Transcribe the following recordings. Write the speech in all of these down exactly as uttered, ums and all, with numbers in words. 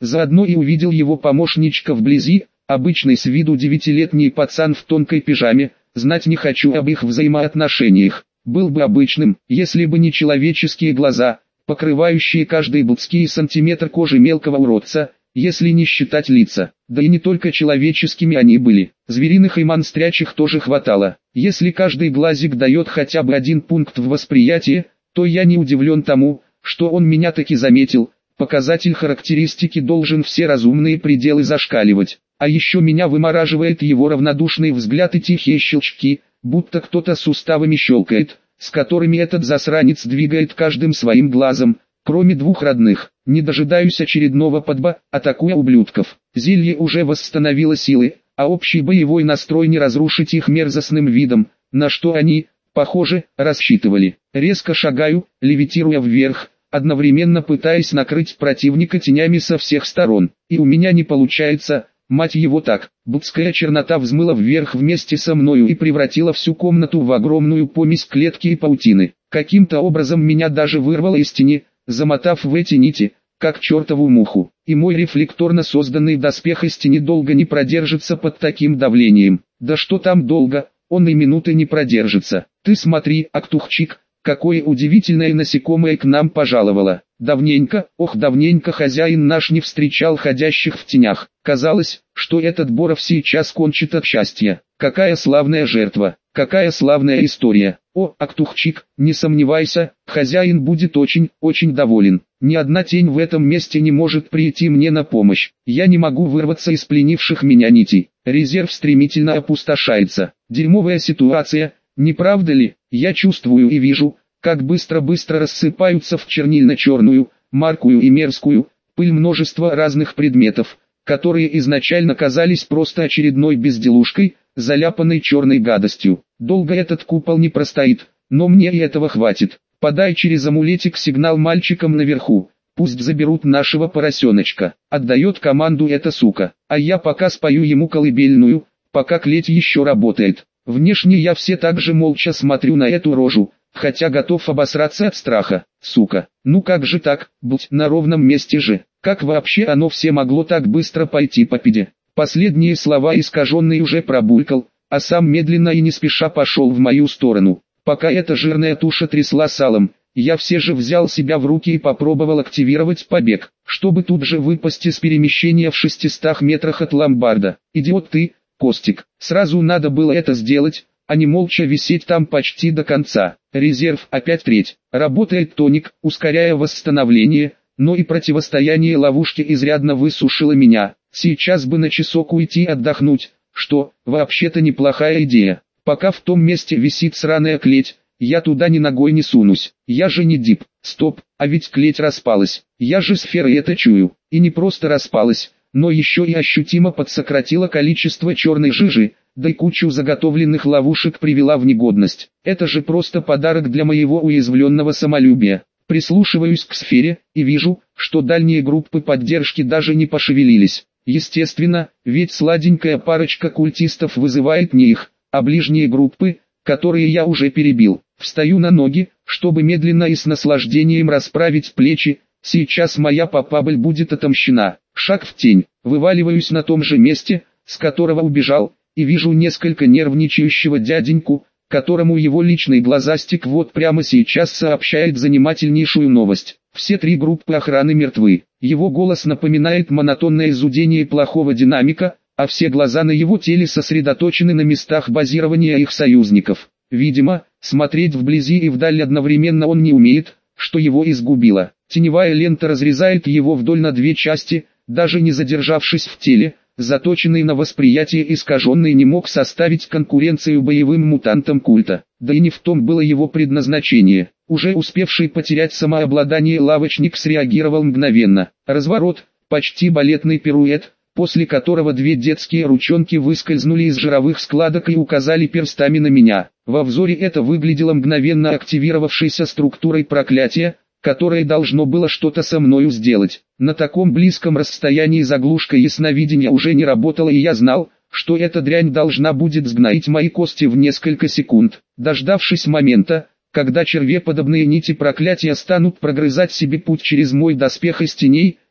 Заодно и увидел его помощничка вблизи, обычный с виду девятилетний пацан в тонкой пижаме. Знать не хочу об их взаимоотношениях. Был бы обычным, если бы не человеческие глаза, покрывающие каждый блудский сантиметр кожи мелкого уродца, если не считать лица. Да и не только человеческими они были, звериных и монстрячих тоже хватало. Если каждый глазик дает хотя бы один пункт в восприятии, то я не удивлен тому, что он меня таки заметил. Показатель характеристики должен все разумные пределы зашкаливать. А еще меня вымораживает его равнодушный взгляд и тихие щелчки, будто кто-то суставами щелкает, с которыми этот засранец двигает каждым своим глазом, кроме двух родных. Не дожидаюсь очередного подба, атакуя ублюдков. Зелье уже восстановило силы, а общий боевой настрой не разрушить их мерзостным видом, на что они, похоже, рассчитывали. Резко шагаю, левитируя вверх, одновременно пытаясь накрыть противника тенями со всех сторон. И у меня не получается. Мать его так, будская чернота взмыла вверх вместе со мною и превратила всю комнату в огромную помесь клетки и паутины. Каким-то образом меня даже вырвало из тени, замотав в эти нити, как чертову муху. И мой рефлекторно созданный доспех из тени долго не продержится под таким давлением. Да что там долго, он и минуты не продержится. Ты смотри, Актухчик, какое удивительное насекомое к нам пожаловало. Давненько, ох давненько хозяин наш не встречал ходящих в тенях. Казалось, что этот Боров сейчас кончит от счастья. Какая славная жертва, какая славная история. О, Актухчик, не сомневайся, хозяин будет очень, очень доволен. Ни одна тень в этом месте не может прийти мне на помощь. Я не могу вырваться из пленивших меня нитей. Резерв стремительно опустошается. Дерьмовая ситуация, не правда ли? Я чувствую и вижу, как быстро-быстро рассыпаются в чернильно-черную, маркую и мерзкую пыль множество разных предметов, которые изначально казались просто очередной безделушкой, заляпанной черной гадостью. Долго этот купол не простоит, но мне и этого хватит. Подай через амулетик сигнал мальчикам наверху, пусть заберут нашего поросеночка. Отдает команду эта сука, а я пока спою ему колыбельную, пока клеть еще работает. Внешне я все так же молча смотрю на эту рожу, хотя готов обосраться от страха. Сука, ну как же так, будь на ровном месте же. Как вообще оно все могло так быстро пойти по пиде? Последние слова искаженный уже пробулькал, а сам медленно и не спеша пошел в мою сторону. Пока эта жирная туша трясла салом, я все же взял себя в руки и попробовал активировать побег, чтобы тут же выпасть из перемещения в шестистах метрах от ломбарда. Идиот ты, Костик, сразу надо было это сделать, а не молча висеть там почти до конца. Резерв опять треть. Работает тоник, ускоряя восстановление, но и противостояние ловушке изрядно высушило меня. Сейчас бы на часок уйти отдохнуть, что, вообще-то неплохая идея. Пока в том месте висит сраная клеть, я туда ни ногой не сунусь. Я же не дип. Стоп, а ведь клеть распалась. Я же сферой это чую. И не просто распалась, но еще и ощутимо подсократила количество черной жижи, да и кучу заготовленных ловушек привела в негодность. Это же просто подарок для моего уязвленного самолюбия. Прислушиваюсь к сфере, и вижу, что дальние группы поддержки даже не пошевелились. Естественно, ведь сладенькая парочка культистов вызывает не их, а ближние группы, которые я уже перебил. Встаю на ноги, чтобы медленно и с наслаждением расправить плечи. Сейчас моя попабль будет отомщена. Шаг в тень, вываливаюсь на том же месте, с которого убежал, и вижу несколько нервничающего дяденьку, которому его личный глазастик вот прямо сейчас сообщает занимательнейшую новость. Все три группы охраны мертвы. Его голос напоминает монотонное зудение плохого динамика, а все глаза на его теле сосредоточены на местах базирования их союзников. Видимо, смотреть вблизи и вдаль одновременно он не умеет, что его изгубило. Теневая лента разрезает его вдоль на две части, даже не задержавшись в теле. Заточенный на восприятие искаженный не мог составить конкуренцию боевым мутантам культа. Да и не в том было его предназначение. Уже успевший потерять самообладание лавочник среагировал мгновенно. Разворот, почти балетный пируэт, после которого две детские ручонки выскользнули из жировых складок и указали перстами на меня. Во взоре это выглядело мгновенно активировавшейся структурой проклятия, которое должно было что-то со мною сделать. На таком близком расстоянии заглушка ясновидения уже не работала, и я знал, что эта дрянь должна будет сгноить мои кости в несколько секунд. Дождавшись момента, когда червеподобные нити проклятия станут прогрызать себе путь через мой доспех из теней,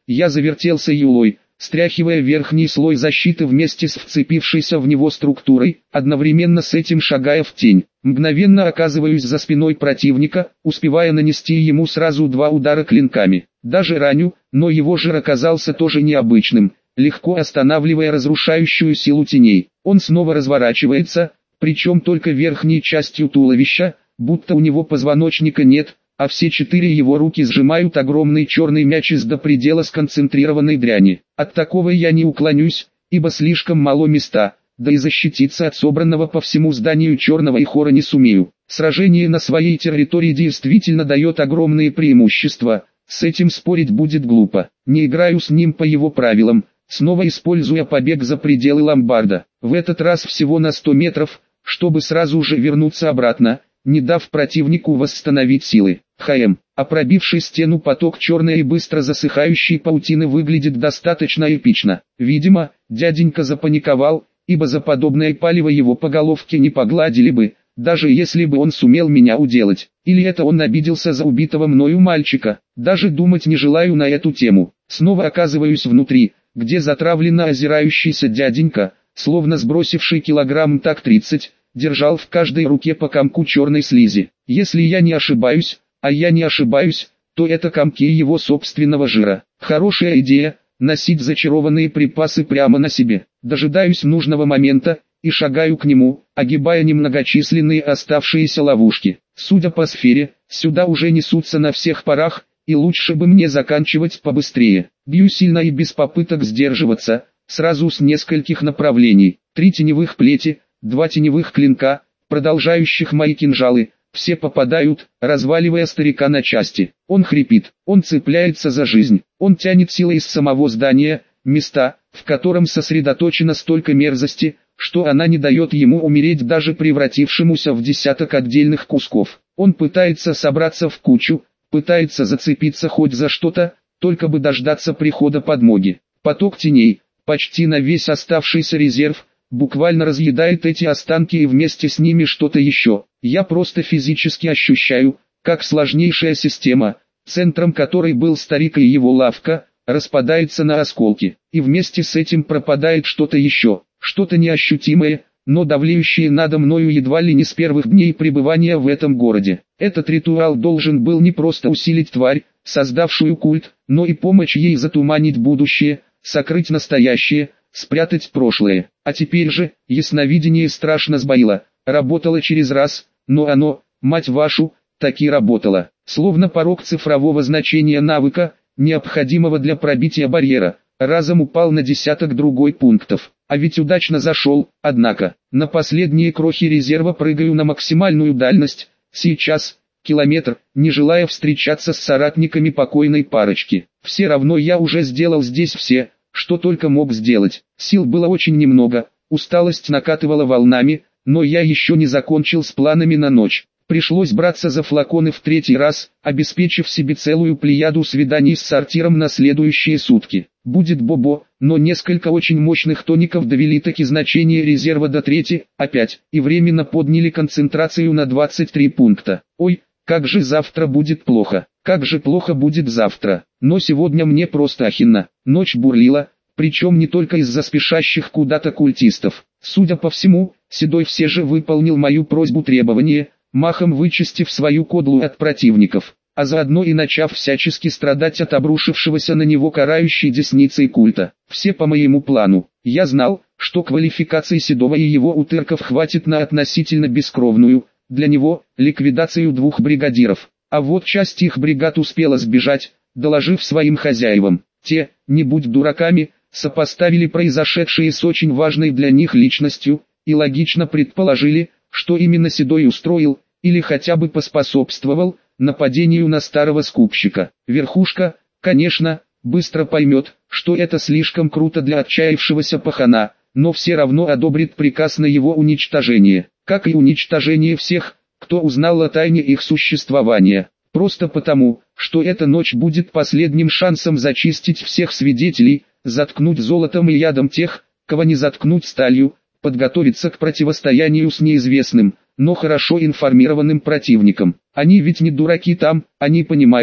Я завертелся юлой, стряхивая верхний слой защиты вместе с вцепившейся в него структурой, одновременно с этим шагая в тень. Мгновенно оказываюсь за спиной противника, успевая нанести ему сразу два удара клинками. Даже раню, но его жир оказался тоже необычным, легко останавливая разрушающую силу теней. Он снова разворачивается, причем только верхней частью туловища, будто у него позвоночника нет, а все четыре его руки сжимают огромный черный мяч из до предела сконцентрированной дряни. От такого я не уклонюсь, ибо слишком мало места, да и защититься от собранного по всему зданию черного ихора не сумею. Сражение на своей территории действительно дает огромные преимущества, с этим спорить будет глупо. Не играю с ним по его правилам, снова используя побег за пределы ломбарда. В этот раз всего на сто метров, чтобы сразу же вернуться обратно, не дав противнику восстановить силы. ХМ, а пробивший стену поток черной и быстро засыхающей паутины выглядит достаточно эпично. Видимо, дяденька запаниковал, ибо за подобное палево его по головке не погладили бы, даже если бы он сумел меня уделать. Или это он обиделся за убитого мною мальчика. Даже думать не желаю на эту тему. Снова оказываюсь внутри, где затравленно озирающийся дяденька, словно сбросивший килограмм так тридцать, держал в каждой руке по комку черной слизи. Если я не ошибаюсь, а я не ошибаюсь, то это комки его собственного жира. Хорошая идея – носить зачарованные припасы прямо на себе. Дожидаюсь нужного момента и шагаю к нему, огибая немногочисленные оставшиеся ловушки. Судя по сфере, сюда уже несутся на всех парах, и лучше бы мне заканчивать побыстрее. Бью сильно и без попыток сдерживаться, сразу с нескольких направлений. Три теневых плети, два теневых клинка, продолжающих мои кинжалы, все попадают, разваливая старика на части. Он хрипит, он цепляется за жизнь, он тянет силой из самого здания, места, в котором сосредоточено столько мерзости, что она не дает ему умереть даже превратившемуся в десяток отдельных кусков. Он пытается собраться в кучу, пытается зацепиться хоть за что-то, только бы дождаться прихода подмоги. Поток теней, почти на весь оставшийся резерв, буквально разъедает эти останки и вместе с ними что-то еще. Я просто физически ощущаю, как сложнейшая система, центром которой был старик и его лавка, распадается на осколки, и вместе с этим пропадает что-то еще, что-то неощутимое, но давлеющее надо мною едва ли не с первых дней пребывания в этом городе. Этот ритуал должен был не просто усилить тварь, создавшую культ, но и помочь ей затуманить будущее, сокрыть настоящее, спрятать прошлое. А теперь же, ясновидение страшно сбоило, работало через раз, но оно, мать вашу, таки работало. Словно порог цифрового значения навыка, необходимого для пробития барьера, разом упал на десяток другой пунктов. А ведь удачно зашел, однако, на последние крохи резерва прыгаю на максимальную дальность, сейчас, километр, не желая встречаться с соратниками покойной парочки. Все равно я уже сделал здесь все, что только мог сделать. Сил было очень немного, усталость накатывала волнами, но я еще не закончил с планами на ночь. Пришлось браться за флаконы в третий раз, обеспечив себе целую плеяду свиданий с сортиром на следующие сутки. Будет бобо, но несколько очень мощных тоников довели таки значение резерва до трети, опять, и временно подняли концентрацию на двадцать три пункта. Ой, как же завтра будет плохо, как же плохо будет завтра. Но сегодня мне просто ахинно. Ночь бурлила, причем не только из-за спешащих куда-то культистов. Судя по всему, Седой все же выполнил мою просьбу-требование, махом вычистив свою кодлу от противников, а заодно и начав всячески страдать от обрушившегося на него карающей десницей культа. Все по моему плану. Я знал, что квалификации Седова и его утырков хватит на относительно бескровную, для него, ликвидацию двух бригадиров. А вот часть их бригад успела сбежать, доложив своим хозяевам. Те, не будь дураками, сопоставили произошедшее с очень важной для них личностью, и логично предположили, что именно Седой устроил, или хотя бы поспособствовал, нападению на старого скупщика. Верхушка, конечно, быстро поймет, что это слишком круто для отчаявшегося пахана, но все равно одобрит приказ на его уничтожение, как и уничтожение всех, кто узнал о тайне их существования. Просто потому, что эта ночь будет последним шансом зачистить всех свидетелей, заткнуть золотом и ядом тех, кого не заткнуть сталью, подготовиться к противостоянию с неизвестным, но хорошо информированным противником. Они ведь не дураки там, они понимают,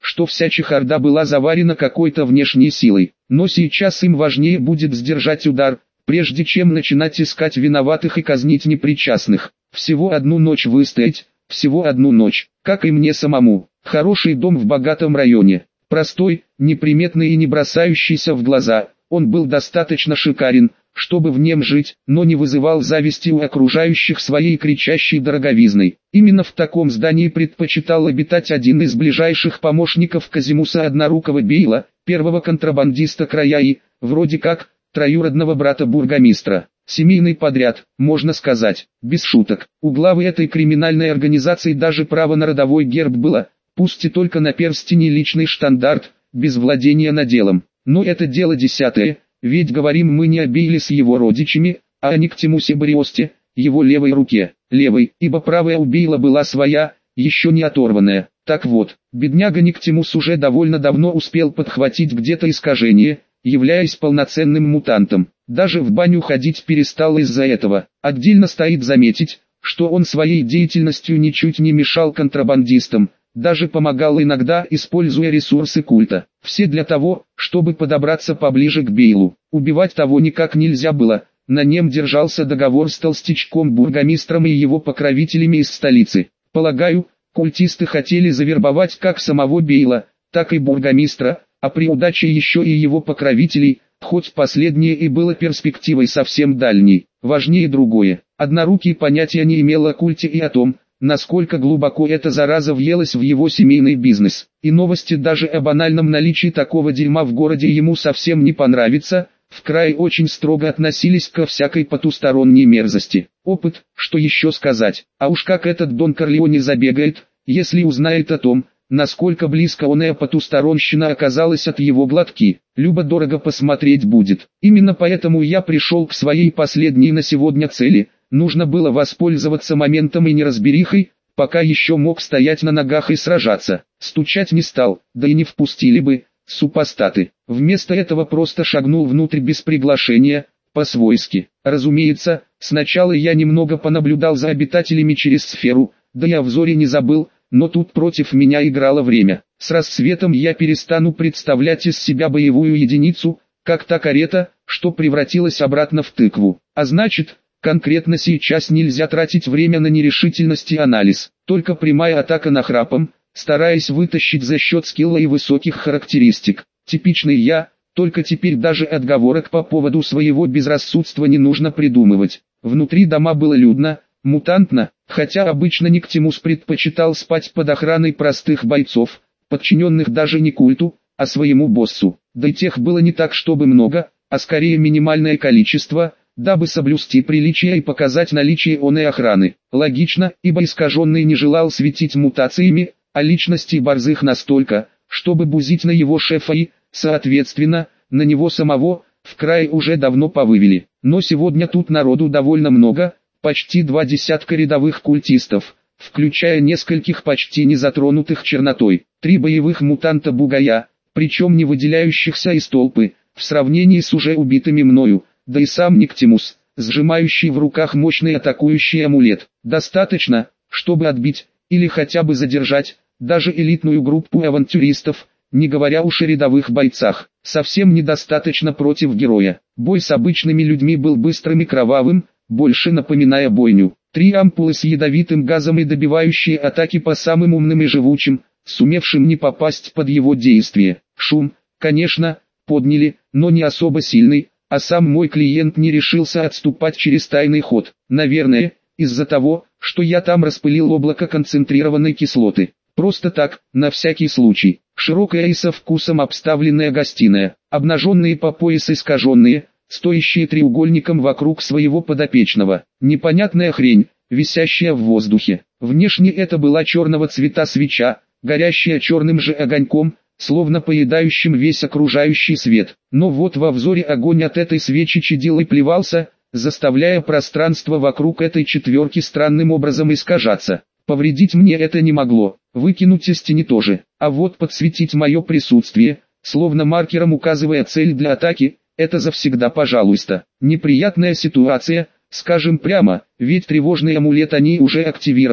что вся чехарда была заварена какой-то внешней силой. Но сейчас им важнее будет сдержать удар, прежде чем начинать искать виноватых и казнить непричастных. Всего одну ночь выстоять, всего одну ночь, как и мне самому. Хороший дом в богатом районе, простой, неприметный и не бросающийся в глаза. Он был достаточно шикарен, чтобы в нем жить, но не вызывал зависти у окружающих своей кричащей дороговизной. Именно в таком здании предпочитал обитать один из ближайших помощников Казимуса Однорукого Бейла, первого контрабандиста края и, вроде как, троюродного брата бургомистра. Семейный подряд, можно сказать, без шуток. У главы этой криминальной организации даже право на родовой герб было, пусть и только на перстени личный штандарт, без владения наделом. Но это дело десятое, ведь говорим мы не о Бейле с его родичами, а о Никтимусе Бариосте, его левой руке. Левой, ибо правая у Бейла была своя, еще не оторванная. Так вот, бедняга Никтимус уже довольно давно успел подхватить где-то искажение, являясь полноценным мутантом. Даже в баню ходить перестал из-за этого. Отдельно стоит заметить, что он своей деятельностью ничуть не мешал контрабандистам, даже помогал иногда, используя ресурсы культа. Все для того, чтобы подобраться поближе к Бейлу. Убивать того никак нельзя было, на нем держался договор с толстячком-бургомистром и его покровителями из столицы. Полагаю, культисты хотели завербовать как самого Бейла, так и бургомистра, а при удаче еще и его покровителей, хоть последнее и было перспективой совсем дальней. Важнее другое. Однорукий понятия не имел о культе и о том, насколько глубоко эта зараза въелась в его семейный бизнес. И новости даже о банальном наличии такого дерьма в городе ему совсем не понравится. В крае очень строго относились ко всякой потусторонней мерзости. Опыт, что еще сказать, а уж как этот Дон Корлеоне забегает, если узнает о том, насколько близко он и потусторонщина оказалась от его глотки. Любо-дорого посмотреть будет. Именно поэтому я пришел к своей последней на сегодня цели. Нужно было воспользоваться моментом и неразберихой, пока еще мог стоять на ногах и сражаться. Стучать не стал, да и не впустили бы, супостаты. Вместо этого просто шагнул внутрь без приглашения, по-свойски. Разумеется, сначала я немного понаблюдал за обитателями через сферу, да и о взоре не забыл, но тут против меня играло время. С рассветом я перестану представлять из себя боевую единицу, как та карета, что превратилась обратно в тыкву. А значит, конкретно сейчас нельзя тратить время на нерешительность и анализ. Только прямая атака нахрапом, стараясь вытащить за счет скилла и высоких характеристик. Типичный я, только теперь даже отговорок по поводу своего безрассудства не нужно придумывать. Внутри дома было людно, мутантно, хотя обычно Никтимус предпочитал спать под охраной простых бойцов, подчиненных даже не культу, а своему боссу. Да и тех было не так чтобы много, а скорее минимальное количество, дабы соблюсти приличие и показать наличие оной охраны. Логично, ибо искаженный не желал светить мутациями, а личности борзых настолько, чтобы бузить на его шефа и, соответственно, на него самого, в край уже давно повывели. Но сегодня тут народу довольно много, почти два десятка рядовых культистов, включая нескольких почти не затронутых чернотой, три боевых мутанта-бугая, причем не выделяющихся из толпы, в сравнении с уже убитыми мною, да и сам Никтимус, сжимающий в руках мощный атакующий амулет. Достаточно, чтобы отбить, или хотя бы задержать, даже элитную группу авантюристов, не говоря уж о рядовых бойцах. Совсем недостаточно против героя. Бой с обычными людьми был быстрым и кровавым, больше напоминая бойню. Три ампулы с ядовитым газом и добивающие атаки по самым умным и живучим, сумевшим не попасть под его действие. Шум, конечно, подняли, но не особо сильный, а сам мой клиент не решился отступать через тайный ход. Наверное, из-за того, что я там распылил облако концентрированной кислоты. Просто так, на всякий случай. Широкая и со вкусом обставленная гостиная, обнаженные по пояс искаженные, стоящие треугольником вокруг своего подопечного. Непонятная хрень, висящая в воздухе. Внешне это была черного цвета свеча, горящая черным же огоньком, словно поедающим весь окружающий свет. Но вот во взоре огонь от этой свечи чадил и плевался, заставляя пространство вокруг этой четверки странным образом искажаться. Повредить мне это не могло, выкинуть из тени тоже, а вот подсветить мое присутствие, словно маркером указывая цель для атаки, это завсегда пожалуйста. Неприятная ситуация, скажем прямо, ведь тревожный амулет они уже активировали,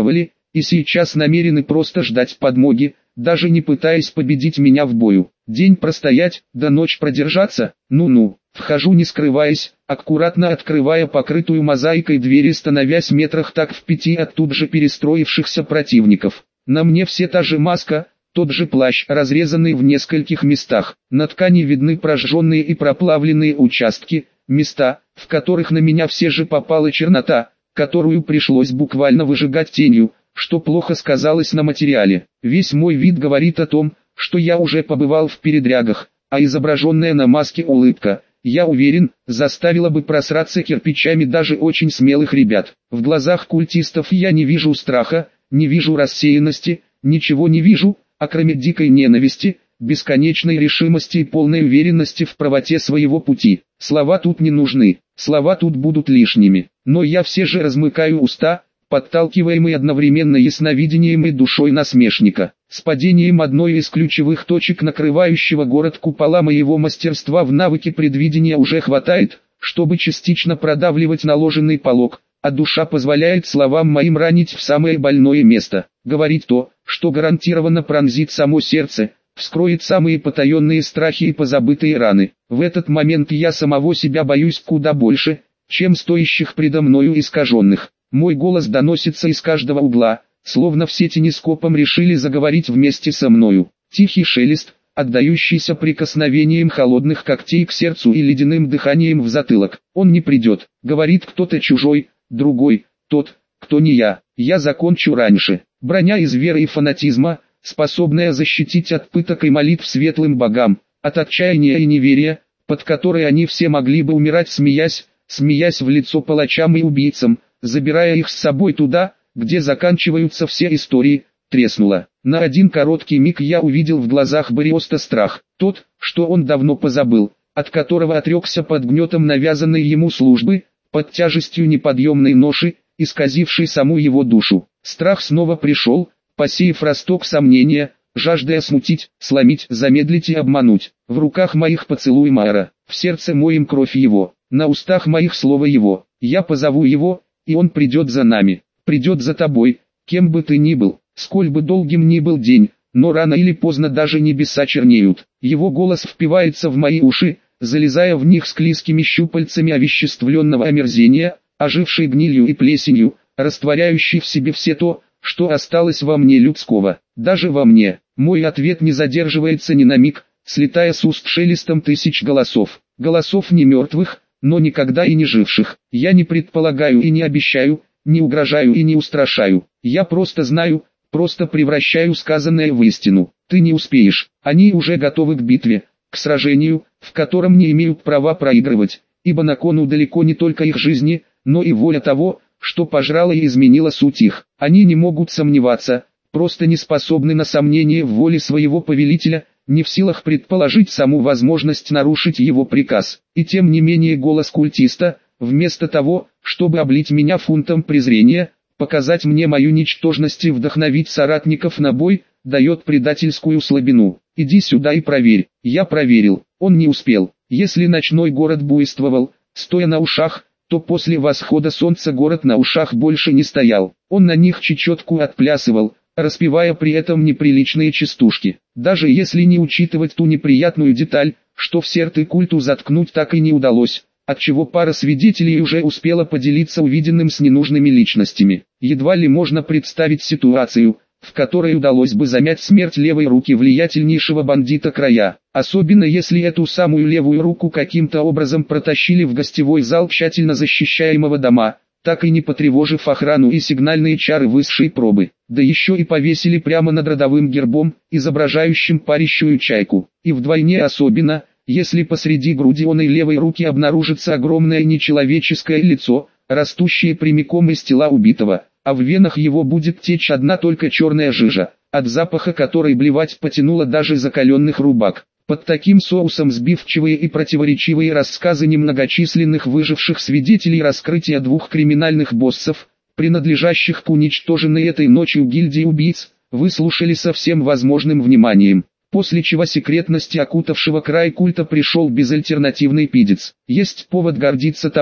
и сейчас намерены просто ждать подмоги, даже не пытаясь победить меня в бою. День простоять, да ночь продержаться, ну-ну. Вхожу не скрываясь, аккуратно открывая покрытую мозаикой двери, становясь метрах так в пяти от тут же перестроившихся противников. На мне все та же маска, тот же плащ, разрезанный в нескольких местах. На ткани видны прожженные и проплавленные участки, места, в которых на меня все же попала чернота, которую пришлось буквально выжигать тенью, что плохо сказалось на материале. Весь мой вид говорит о том, что я уже побывал в передрягах, а изображенная на маске улыбка, я уверен, заставила бы просраться кирпичами даже очень смелых ребят. В глазах культистов я не вижу страха, не вижу рассеянности, ничего не вижу, а кроме дикой ненависти, бесконечной решимости и полной уверенности в правоте своего пути. Слова тут не нужны, слова тут будут лишними, но я все же размыкаю уста, подталкиваемый одновременно ясновидением и душой насмешника. С падением одной из ключевых точек накрывающего город купола моего мастерства в навыке предвидения уже хватает, чтобы частично продавливать наложенный полог, а душа позволяет словам моим ранить в самое больное место, говорить то, что гарантированно пронзит само сердце, вскроет самые потаенные страхи и позабытые раны. В этот момент я самого себя боюсь куда больше, чем стоящих предо мною искаженных. Мой голос доносится из каждого угла, словно все тенескопом решили заговорить вместе со мною. Тихий шелест, отдающийся прикосновением холодных когтей к сердцу и ледяным дыханием в затылок. Он не придет, говорит кто-то чужой, другой, тот, кто не я. Я закончу раньше. Броня из веры и фанатизма, способная защитить от пыток и молитв светлым богам, от отчаяния и неверия, под которой они все могли бы умирать, смеясь, смеясь в лицо палачам и убийцам, забирая их с собой туда, где заканчиваются все истории, треснула. На один короткий миг я увидел в глазах Бариоста страх, тот, что он давно позабыл, от которого отрекся под гнетом навязанной ему службы, под тяжестью неподъемной ноши, исказившей саму его душу. Страх снова пришел, посеяв росток сомнения, жаждая смутить, сломить, замедлить и обмануть. В руках моих поцелуй Майера, в сердце моем кровь его, на устах моих слово его. Я позову его, и он придет за нами, придет за тобой, кем бы ты ни был, сколь бы долгим ни был день, но рано или поздно даже небеса чернеют. Его голос впивается в мои уши, залезая в них склизкими щупальцами овеществленного омерзения, ожившей гнилью и плесенью, растворяющей в себе все то, что осталось во мне людского, даже во мне. Мой ответ не задерживается ни на миг, слетая с уст шелестом тысяч голосов, голосов не мертвых, но никогда и не живших. Я не предполагаю и не обещаю, не угрожаю и не устрашаю. Я просто знаю, просто превращаю сказанное в истину. Ты не успеешь. Они уже готовы к битве, к сражению, в котором не имеют права проигрывать, ибо на кону далеко не только их жизни, но и воля того, что пожрала и изменила суть их. Они не могут сомневаться, просто не способны на сомнение в воле своего повелителя, не в силах предположить саму возможность нарушить его приказ. И тем не менее голос культиста, вместо того, чтобы облить меня фунтом презрения, показать мне мою ничтожность и вдохновить соратников на бой, дает предательскую слабину. Иди сюда и проверь. Я проверил, он не успел. Если ночной город буйствовал, стоя на ушах, то после восхода солнца город на ушах больше не стоял. Он на них чечетку отплясывал, распевая при этом неприличные частушки. Даже если не учитывать ту неприятную деталь, что все рты культу заткнуть так и не удалось, отчего пара свидетелей уже успела поделиться увиденным с ненужными личностями. Едва ли можно представить ситуацию, в которой удалось бы замять смерть левой руки влиятельнейшего бандита края, особенно если эту самую левую руку каким-то образом протащили в гостевой зал тщательно защищаемого дома, так и не потревожив охрану и сигнальные чары высшей пробы, да еще и повесили прямо над родовым гербом, изображающим парящую чайку. И вдвойне особенно, если посреди груди оной левой руки обнаружится огромное нечеловеческое лицо, растущее прямиком из тела убитого, а в венах его будет течь одна только черная жижа, от запаха которой блевать потянуло даже закаленных рубак. Под таким соусом сбивчивые и противоречивые рассказы немногочисленных выживших свидетелей раскрытия двух криминальных боссов, принадлежащих к уничтоженной этой ночью гильдии убийц, выслушали со всем возможным вниманием, после чего секретности окутавшего край культа пришел безальтернативный пидец. Есть повод гордиться тому,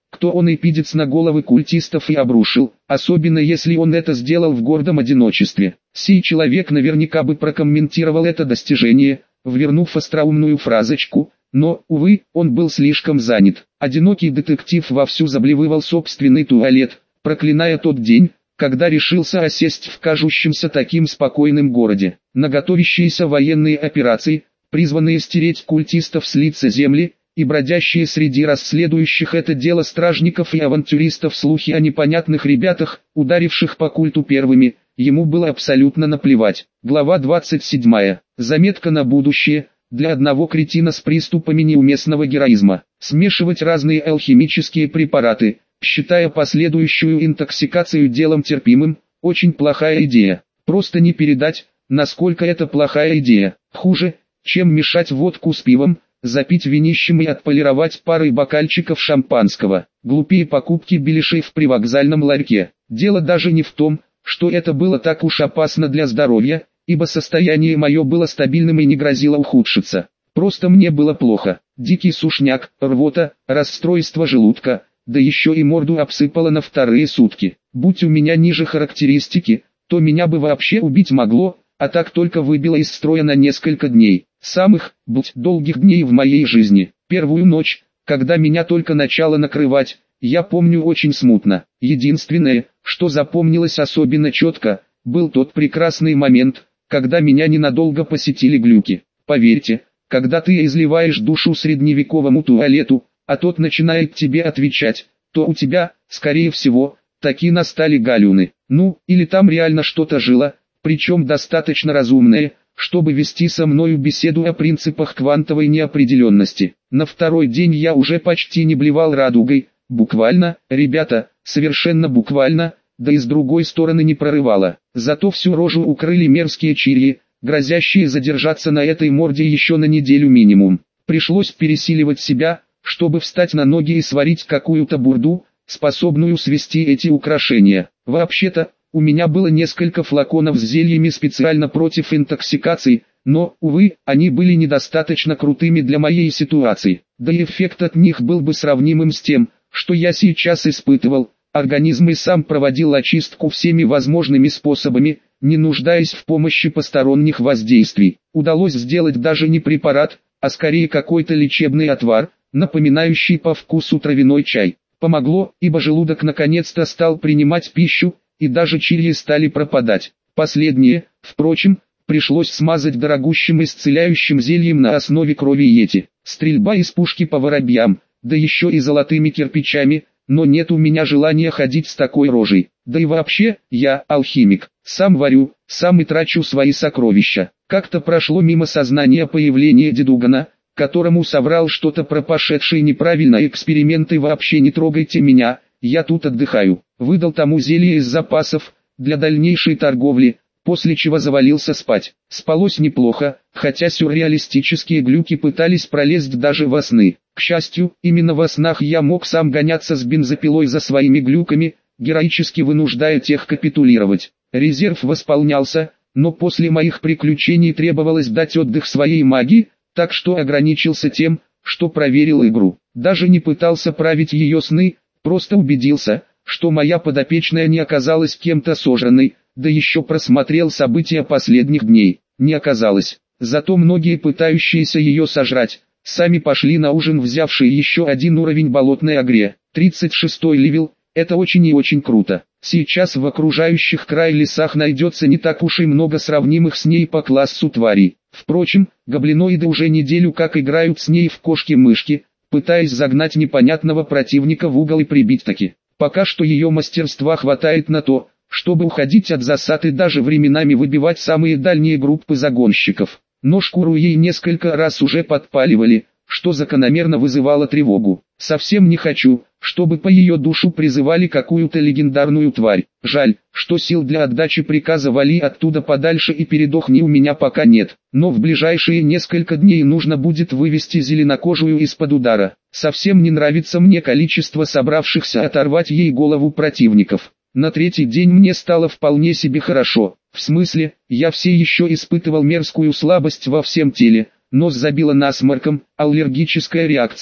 кто он и пидец на головы культистов и обрушил, особенно если он это сделал в гордом одиночестве. Сей человек наверняка бы прокомментировал это достижение, ввернув остроумную фразочку, но, увы, он был слишком занят. Одинокий детектив вовсю заблевывал собственный туалет, проклиная тот день, когда решился осесть в кажущемся таким спокойным городе. На готовящиеся военные операции, призванные стереть культистов с лица земли, и бродящие среди расследующих это дело стражников и авантюристов слухи о непонятных ребятах, ударивших по культу первыми, ему было абсолютно наплевать. Глава двадцать седьмая. Заметка на будущее. Для одного кретина с приступами неуместного героизма. Смешивать разные алхимические препараты, считая последующую интоксикацию делом терпимым, очень плохая идея. Просто не передать, насколько это плохая идея. Хуже, чем мешать водку с пивом, запить винищем и отполировать парой бокальчиков шампанского. Глупее покупки беляшей в привокзальном ларьке. Дело даже не в том, что это было так уж опасно для здоровья, ибо состояние мое было стабильным и не грозило ухудшиться. Просто мне было плохо. Дикий сушняк, рвота, расстройство желудка, да еще и морду обсыпало на вторые сутки. Будь у меня ниже характеристики, то меня бы вообще убить могло, а так только выбило из строя на несколько дней. Самых, будь долгих дней в моей жизни. Первую ночь, когда меня только начало накрывать, я помню очень смутно. Единственное, что запомнилось особенно четко, был тот прекрасный момент, когда меня ненадолго посетили глюки. Поверьте, когда ты изливаешь душу средневековому туалету, а тот начинает тебе отвечать, то у тебя, скорее всего, таки настали галюны. Ну, или там реально что-то жило, причем достаточно разумное, чтобы вести со мною беседу о принципах квантовой неопределенности. На второй день я уже почти не блевал радугой, буквально, ребята, совершенно буквально, да и с другой стороны не прорывало. Зато всю рожу укрыли мерзкие чирьи, грозящие задержаться на этой морде еще на неделю минимум. Пришлось пересиливать себя, чтобы встать на ноги и сварить какую-то бурду, способную свести эти украшения. Вообще-то, у меня было несколько флаконов с зельями специально против интоксикации, но, увы, они были недостаточно крутыми для моей ситуации. Да и эффект от них был бы сравнимым с тем, что я сейчас испытывал. Организм и сам проводил очистку всеми возможными способами, не нуждаясь в помощи посторонних воздействий. Удалось сделать даже не препарат, а скорее какой-то лечебный отвар, напоминающий по вкусу травяной чай. Помогло, ибо желудок наконец-то стал принимать пищу, и даже чирьи стали пропадать. Последнее, впрочем, пришлось смазать дорогущим исцеляющим зельем на основе крови йети. Стрельба из пушки по воробьям, да еще и золотыми кирпичами, но нет у меня желания ходить с такой рожей. Да и вообще, я алхимик, сам варю, сам и трачу свои сокровища. Как-то прошло мимо сознания появление дедугана, которому соврал что-то про пошедшие неправильно эксперименты. Вообще не трогайте меня, я тут отдыхаю. Выдал тому зелье из запасов, для дальнейшей торговли, после чего завалился спать. Спалось неплохо, хотя сюрреалистические глюки пытались пролезть даже во сны. К счастью, именно во снах я мог сам гоняться с бензопилой за своими глюками, героически вынуждая тех капитулировать. Резерв восполнялся, но после моих приключений требовалось дать отдых своей магии, так что ограничился тем, что проверил игру. Даже не пытался править ее сны, просто убедился, что моя подопечная не оказалась кем-то сожранной, да еще просмотрел события последних дней. Не оказалось. Зато многие пытающиеся ее сожрать, сами пошли на ужин, взявшие еще один уровень болотной агре. тридцать шестой левел, это очень и очень круто. Сейчас в окружающих край лесах найдется не так уж и много сравнимых с ней по классу тварей. Впрочем, гоблиноиды уже неделю как играют с ней в кошки-мышки, пытаясь загнать непонятного противника в угол и прибить таки. Пока что ее мастерства хватает на то, чтобы уходить от засад и даже временами выбивать самые дальние группы загонщиков. Но шкуру ей несколько раз уже подпаливали, что закономерно вызывало тревогу. Совсем не хочу, чтобы по ее душу призывали какую-то легендарную тварь. Жаль, что сил для отдачи приказа «вали оттуда подальше и передохни» у меня пока нет. Но в ближайшие несколько дней нужно будет вывести зеленокожую из-под удара. Совсем не нравится мне количество собравшихся оторвать ей голову противников. На третий день мне стало вполне себе хорошо. В смысле, я все еще испытывал мерзкую слабость во всем теле, нос забило насморком, аллергическая реакция.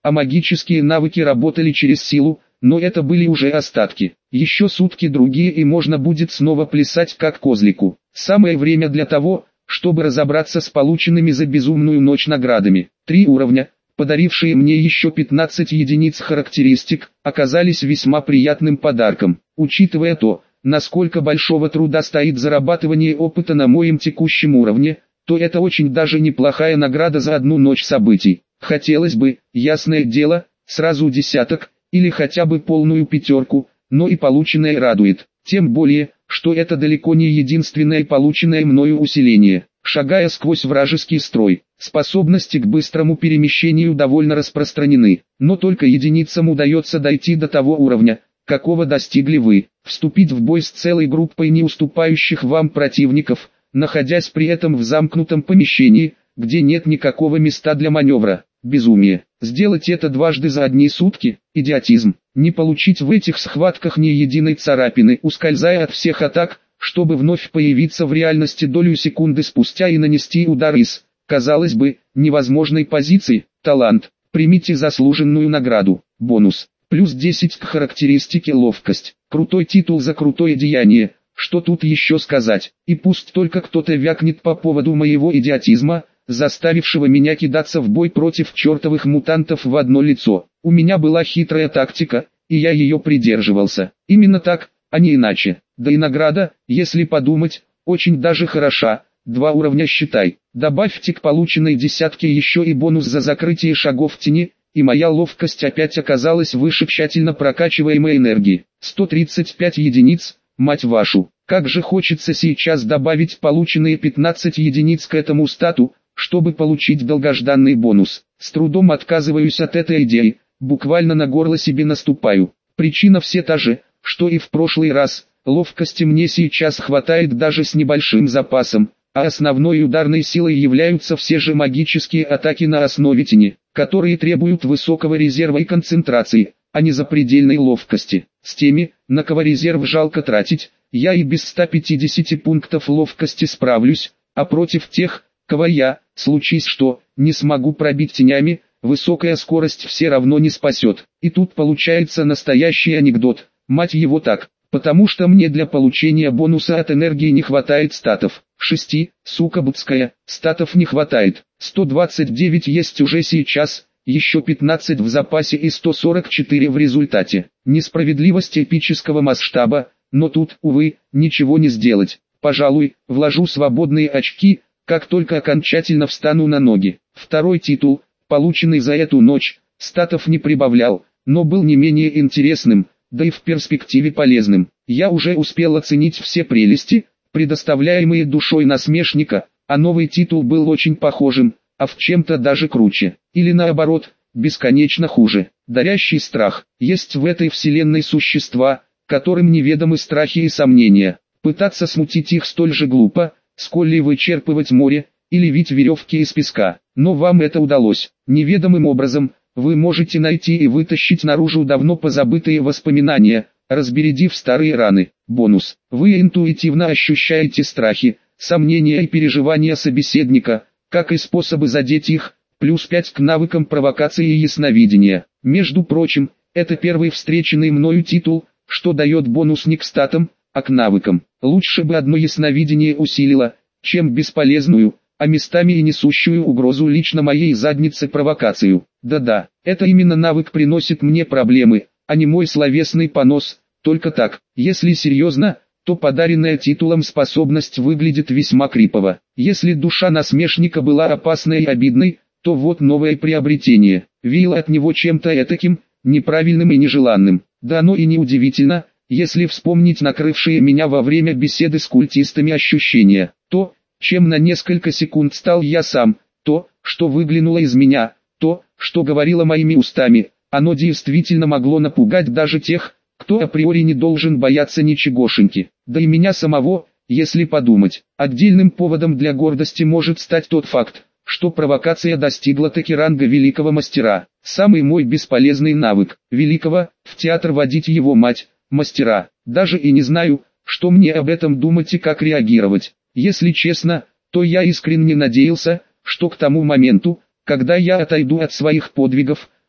а магические навыки работали через силу, но это были уже остатки. Еще сутки другие и можно будет снова плясать как козлику. Самое время для того, чтобы разобраться с полученными за безумную ночь наградами. Три уровня, подарившие мне еще пятнадцать единиц характеристик, оказались весьма приятным подарком. Учитывая то, насколько большого труда стоит зарабатывание опыта на моем текущем уровне, то это очень даже неплохая награда за одну ночь событий. Хотелось бы, ясное дело, сразу десяток, или хотя бы полную пятерку, но и полученное радует. Тем более, что это далеко не единственное полученное мною усиление. Шагая сквозь вражеский строй, способности к быстрому перемещению довольно распространены, но только единицам удается дойти до того уровня, какого достигли вы. Вступить в бой с целой группой не уступающих вам противников, находясь при этом в замкнутом помещении, где нет никакого места для маневра. Безумие. Сделать это дважды за одни сутки – идиотизм. Не получить в этих схватках ни единой царапины, ускользая от всех атак, чтобы вновь появиться в реальности долю секунды спустя и нанести удар из, казалось бы, невозможной позиции. Талант. Примите заслуженную награду. Бонус. Плюс десять к характеристике ловкость. Крутой титул за крутое деяние. Что тут еще сказать? И пусть только кто-то вякнет по поводу моего идиотизма, заставившего меня кидаться в бой против чертовых мутантов в одно лицо. У меня была хитрая тактика, и я ее придерживался. Именно так, а не иначе. Да и награда, если подумать, очень даже хороша. Два уровня считай. Добавьте к полученной десятке еще и бонус за закрытие шагов в тени, и моя ловкость опять оказалась выше тщательно прокачиваемой энергии. сто тридцать пять единиц, мать вашу. Как же хочется сейчас добавить полученные пятнадцать единиц к этому стату, чтобы получить долгожданный бонус. С трудом отказываюсь от этой идеи, буквально на горло себе наступаю. Причина все та же, что и в прошлый раз. Ловкости мне сейчас хватает даже с небольшим запасом, а основной ударной силой являются все же магические атаки на основе тени, которые требуют высокого резерва и концентрации, а не запредельной ловкости. С теми, на кого резерв жалко тратить, я и без ста пятидесяти пунктов ловкости справлюсь, а против тех, кого я, случись что, не смогу пробить тенями, высокая скорость все равно не спасет. И тут получается настоящий анекдот, мать его так, потому что мне для получения бонуса от энергии не хватает статов. шести, сука бутская, статов не хватает, сто двадцать девять есть уже сейчас, еще пятнадцать в запасе и сто сорок четыре в результате. Несправедливость эпического масштаба, но тут, увы, ничего не сделать. Пожалуй, вложу свободные очки, как только окончательно встану на ноги. Второй титул, полученный за эту ночь, статов не прибавлял, но был не менее интересным, да и в перспективе полезным. Я уже успел оценить все прелести, предоставляемые душой насмешника, а новый титул был очень похожим, а в чем-то даже круче, или наоборот, бесконечно хуже. Дарящий страх. Есть в этой вселенной существа, которым неведомы страхи и сомнения. Пытаться смутить их столь же глупо, сколь и вычерпывать море, или вить веревки из песка. Но вам это удалось. Неведомым образом, вы можете найти и вытащить наружу давно позабытые воспоминания, разбередив старые раны. Бонус. Вы интуитивно ощущаете страхи, сомнения и переживания собеседника, как и способы задеть их, плюс пять к навыкам провокации и ясновидения. Между прочим, это первый встреченный мною титул, что дает бонус не к статам, а к навыкам. Лучше бы одно ясновидение усилило, чем бесполезную, а местами и несущую угрозу лично моей заднице провокацию. Да-да, это именно навык приносит мне проблемы, а не мой словесный понос. Только так, если серьезно, то подаренная титулом способность выглядит весьма крипово. Если душа насмешника была опасной и обидной, то вот новое приобретение. Веяло от него чем-то этаким, неправильным и нежеланным. Да оно и не удивительно, если вспомнить накрывшие меня во время беседы с культистами ощущения. То, чем на несколько секунд стал я сам, то, что выглянуло из меня, то, что говорило моими устами, оно действительно могло напугать даже тех, кто априори не должен бояться ничегошеньки. Да и меня самого, если подумать. Отдельным поводом для гордости может стать тот факт, что провокация достигла таки ранга великого мастера. Самый мой бесполезный навык, великого, в театр водить его мать, мастера. Даже и не знаю, что мне об этом думать и как реагировать. Если честно, то я искренне надеялся, что к тому моменту, когда я отойду от своих подвигов,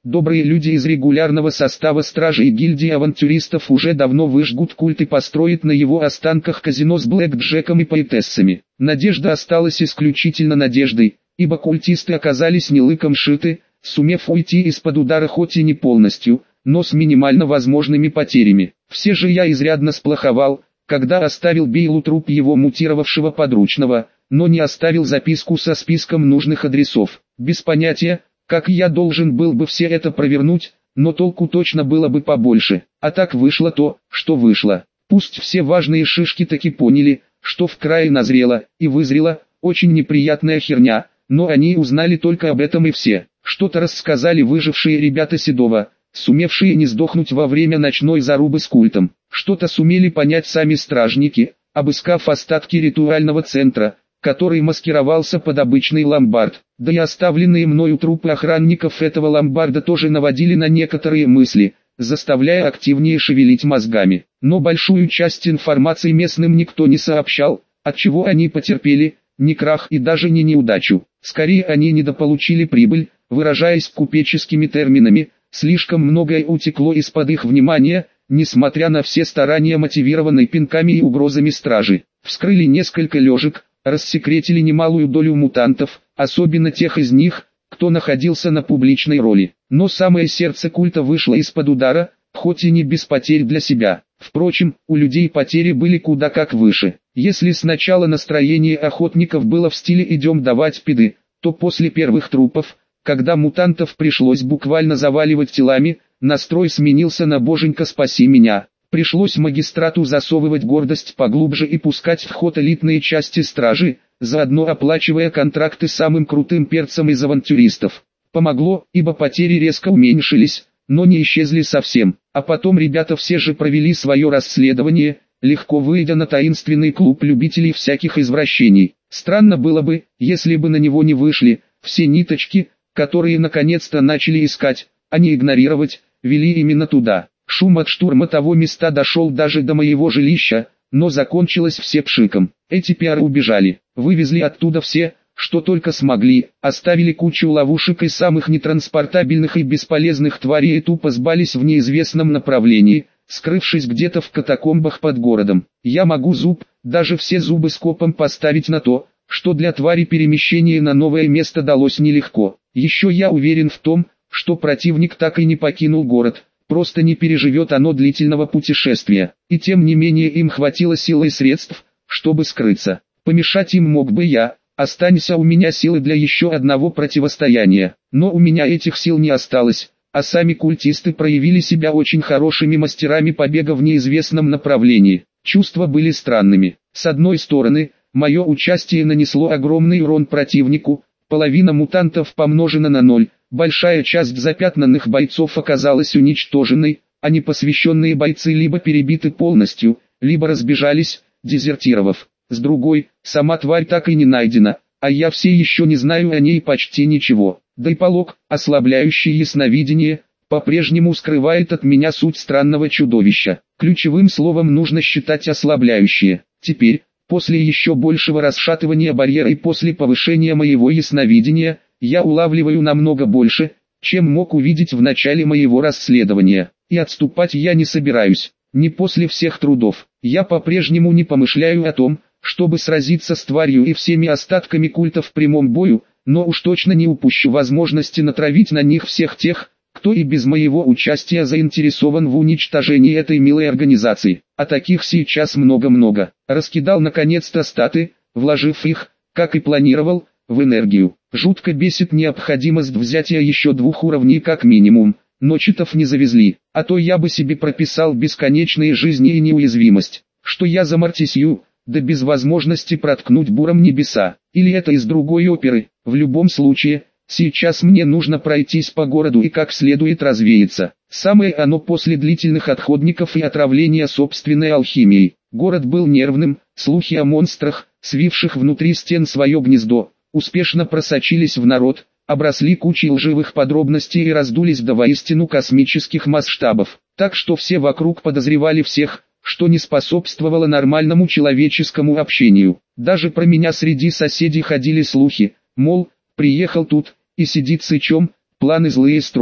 Добрые люди из регулярного состава стражи и гильдии авантюристов уже давно выжгут культ и построят на его останках казино с блэкджеком и поэтессами. Надежда осталась исключительно надеждой, ибо культисты оказались не лыком шиты, сумев уйти из-под удара хоть и не полностью, но с минимально возможными потерями. Все же я изрядно сплоховал, когда оставил Бейлу труп его мутировавшего подручного, но не оставил записку со списком нужных адресов. Без понятия, как я должен был бы все это провернуть, но толку точно было бы побольше. А так вышло то, что вышло. Пусть все важные шишки таки поняли, что в крае назрела и вызрела очень неприятная херня, но они узнали только об этом и все. Что-то рассказали выжившие ребята Седова, сумевшие не сдохнуть во время ночной зарубы с культом. Что-то сумели понять сами стражники, обыскав остатки ритуального центра, который маскировался под обычный ломбард. Да и оставленные мною трупы охранников этого ломбарда тоже наводили на некоторые мысли, заставляя активнее шевелить мозгами. Но большую часть информации местным никто не сообщал, отчего они потерпели не крах и даже не неудачу. Скорее они недополучили прибыль, выражаясь купеческими терминами, слишком многое утекло из-под их внимания, несмотря на все старания, мотивированные пинками и угрозами стражи. Вскрыли несколько лёжек, рассекретили немалую долю мутантов, особенно тех из них, кто находился на публичной роли. Но самое сердце культа вышло из-под удара, хоть и не без потерь для себя. Впрочем, у людей потери были куда как выше. Если сначала настроение охотников было в стиле «идем давать пиды», то после первых трупов, когда мутантов пришлось буквально заваливать телами, настрой сменился на «боженька спаси меня». Пришлось магистрату засовывать гордость поглубже и пускать в ход элитные части стражи, заодно оплачивая контракты самым крутым перцам из авантюристов. Помогло, ибо потери резко уменьшились, но не исчезли совсем. А потом ребята все же провели свое расследование, легко выйдя на таинственный клуб любителей всяких извращений. Странно было бы, если бы на него не вышли все ниточки, которые наконец-то начали искать, а не игнорировать, вели именно туда. Шум от штурма того места дошел даже до моего жилища, но закончилось все пшиком. Эти пиары убежали, вывезли оттуда все, что только смогли, оставили кучу ловушек и самых нетранспортабельных и бесполезных тварей и тупо сбались в неизвестном направлении, скрывшись где-то в катакомбах под городом. Я могу зуб, даже все зубы скопом поставить на то, что для твари перемещение на новое место далось нелегко. Еще я уверен в том, что противник так и не покинул город, просто не переживет оно длительного путешествия. И тем не менее им хватило сил и средств, чтобы скрыться. Помешать им мог бы я, останься у меня силы для еще одного противостояния. Но у меня этих сил не осталось, а сами культисты проявили себя очень хорошими мастерами побега в неизвестном направлении. Чувства были странными. С одной стороны, мое участие нанесло огромный урон противнику, половина мутантов помножена на ноль, большая часть запятнанных бойцов оказалась уничтоженной, а непосвященные бойцы либо перебиты полностью, либо разбежались, дезертировав. С другой, сама тварь так и не найдена, а я все еще не знаю о ней почти ничего. Да и полог, ослабляющий ясновидение, по-прежнему скрывает от меня суть странного чудовища. Ключевым словом нужно считать ослабляющее. Теперь, после еще большего расшатывания барьера и после повышения моего ясновидения, я улавливаю намного больше, чем мог увидеть в начале моего расследования. И отступать я не собираюсь, не после всех трудов. Я по-прежнему не помышляю о том, чтобы сразиться с тварью и всеми остатками культа в прямом бою, но уж точно не упущу возможности натравить на них всех тех, кто и без моего участия заинтересован в уничтожении этой милой организации. А таких сейчас много-много. Раскидал наконец-то статы, вложив их, как и планировал, в энергию. Жутко бесит необходимость взятия еще двух уровней как минимум, но читов не завезли, а то я бы себе прописал бесконечные жизни и неуязвимость. Что я за Мартисью, да без возможности проткнуть буром небеса, или это из другой оперы. В любом случае, сейчас мне нужно пройтись по городу и как следует развеяться. Самое оно после длительных отходников и отравления собственной алхимией. Город был нервным, слухи о монстрах, свивших внутри стен свое гнездо, успешно просочились в народ, обросли кучей лживых подробностей и раздулись до воистину космических масштабов. Так что все вокруг подозревали всех, что не способствовало нормальному человеческому общению. Даже про меня среди соседей ходили слухи, мол, приехал тут, и сидит сычом, планы злые строит.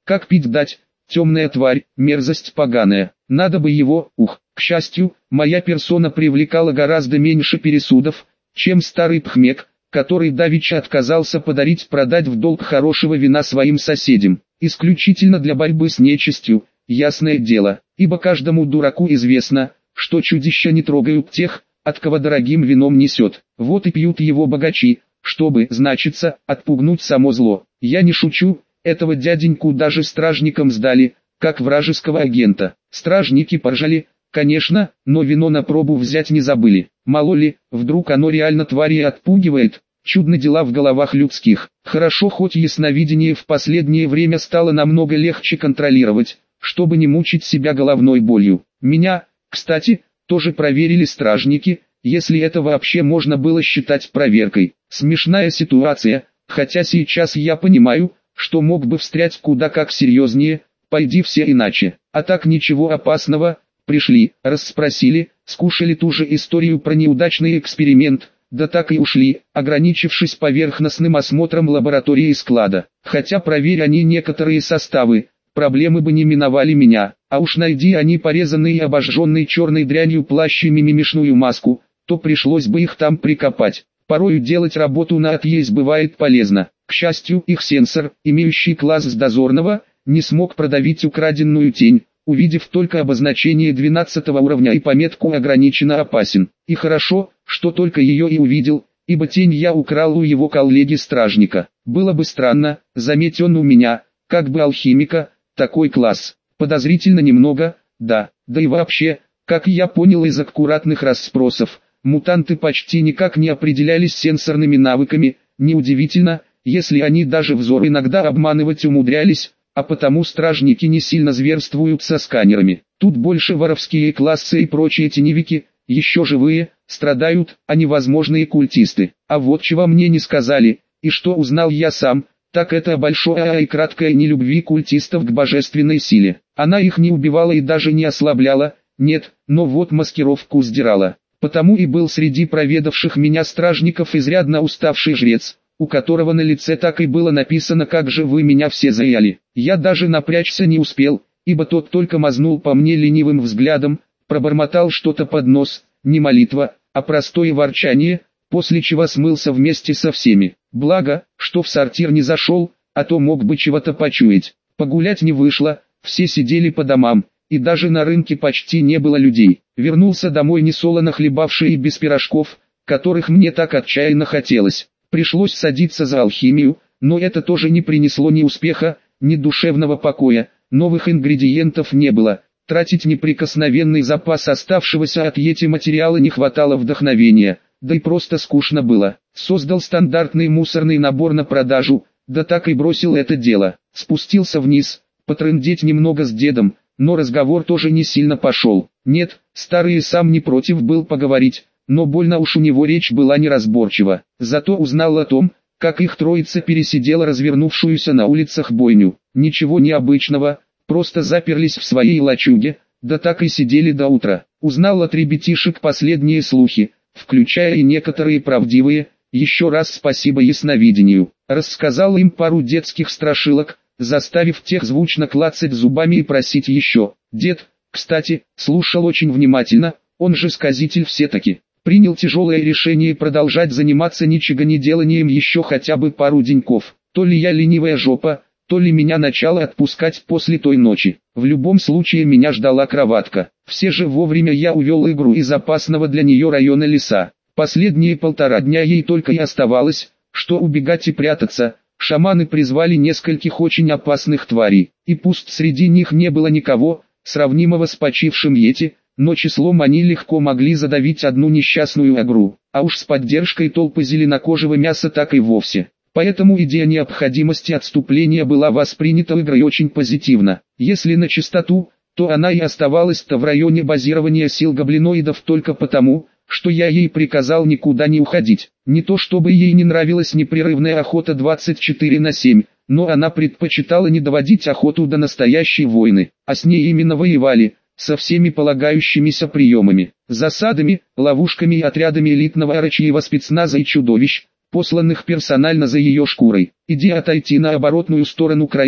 Как пить дать, темная тварь, мерзость поганая, надо бы его, ух. К счастью, моя персона привлекала гораздо меньше пересудов, чем старый пхмек, который давеча отказался подарить продать в долг хорошего вина своим соседям, исключительно для борьбы с нечистью, ясное дело, ибо каждому дураку известно, что чудища не трогают тех, от кого дорогим вином несет, вот и пьют его богачи, чтобы, значится, отпугнуть само зло. Я не шучу, этого дяденьку даже стражникам сдали, как вражеского агента. Стражники поржали, конечно, но вино на пробу взять не забыли. Мало ли, вдруг оно реально твари отпугивает. Чудны дела в головах людских. Хорошо, хоть ясновидение в последнее время стало намного легче контролировать, чтобы не мучить себя головной болью. Меня, кстати, тоже проверили стражники, если это вообще можно было считать проверкой. Смешная ситуация, хотя сейчас я понимаю, что мог бы встрять куда как серьезнее, пойди все иначе. А так ничего опасного, пришли, расспросили, скушали ту же историю про неудачный эксперимент, да так и ушли, ограничившись поверхностным осмотром лаборатории и склада. Хотя проверь они некоторые составы, проблемы бы не миновали меня, а уж найди они порезанные и обожженные черной дрянью плащ и мимимишную маску, то пришлось бы их там прикопать. Порою делать работу на отъезд бывает полезно. К счастью, их сенсор, имеющий класс с дозорного, не смог продавить украденную тень, увидев только обозначение двенадцатого уровня и пометку «ограниченно опасен». И хорошо, что только ее и увидел, ибо тень я украл у его коллеги-стражника. Было бы странно, заметь он у меня, как бы алхимика, такой класс. Подозрительно немного, да, да и вообще, как я понял из аккуратных расспросов, мутанты почти никак не определялись сенсорными навыками, неудивительно, если они даже взор иногда обманывать умудрялись, а потому стражники не сильно зверствуют со сканерами. Тут больше воровские классы и прочие теневики, еще живые, страдают, а невозможные культисты. А вот чего мне не сказали, и что узнал я сам, так это большое и краткое нелюбви культистов к божественной силе. Она их не убивала и даже не ослабляла, нет, но вот маскировку сдирала. Потому и был среди проведавших меня стражников изрядно уставший жрец, у которого на лице так и было написано «как же вы меня все заяли». Я даже напрячься не успел, ибо тот только мазнул по мне ленивым взглядом, пробормотал что-то под нос, не молитва, а простое ворчание, после чего смылся вместе со всеми. Благо, что в сортир не зашел, а то мог бы чего-то почуять. Погулять не вышло, все сидели по домам, и даже на рынке почти не было людей. Вернулся домой несолоно хлебавший и без пирожков, которых мне так отчаянно хотелось. Пришлось садиться за алхимию, но это тоже не принесло ни успеха, ни душевного покоя, новых ингредиентов не было. Тратить неприкосновенный запас оставшегося от йети материала не хватало вдохновения, да и просто скучно было. Создал стандартный мусорный набор на продажу, да так и бросил это дело. Спустился вниз, потрындеть немного с дедом, но разговор тоже не сильно пошел. Нет, старый сам не против был поговорить, но больно уж у него речь была неразборчива. Зато узнал о том, как их троица пересидела развернувшуюся на улицах бойню. Ничего необычного, просто заперлись в своей лачуге, да так и сидели до утра. Узнал от ребятишек последние слухи, включая и некоторые правдивые, еще раз спасибо ясновидению. Рассказал им пару детских страшилок, заставив тех звучно клацать зубами и просить еще. Дед, кстати, слушал очень внимательно, он же сказитель все-таки. Принял тяжелое решение продолжать заниматься ничегонеделанием еще хотя бы пару деньков. То ли я ленивая жопа, то ли меня начало отпускать после той ночи. В любом случае меня ждала кроватка. Все же вовремя я увел игру из опасного для нее района леса. Последние полтора дня ей только и оставалось, что убегать и прятаться. Шаманы призвали нескольких очень опасных тварей, и пусть среди них не было никого, сравнимого с почившим йети, но числом они легко могли задавить одну несчастную агру, а уж с поддержкой толпы зеленокожего мяса так и вовсе. Поэтому идея необходимости отступления была воспринята игрой очень позитивно. Если на чистоту, то она и оставалась-то в районе базирования сил гоблиноидов только потому, что я ей приказал никуда не уходить. Не то чтобы ей не нравилась непрерывная охота двадцать четыре на семь, но она предпочитала не доводить охоту до настоящей войны, а с ней именно воевали, со всеми полагающимися приемами, засадами, ловушками и отрядами элитного орочьего спецназа и чудовищ, посланных персонально за ее шкурой. Идея отойти на оборотную сторону края,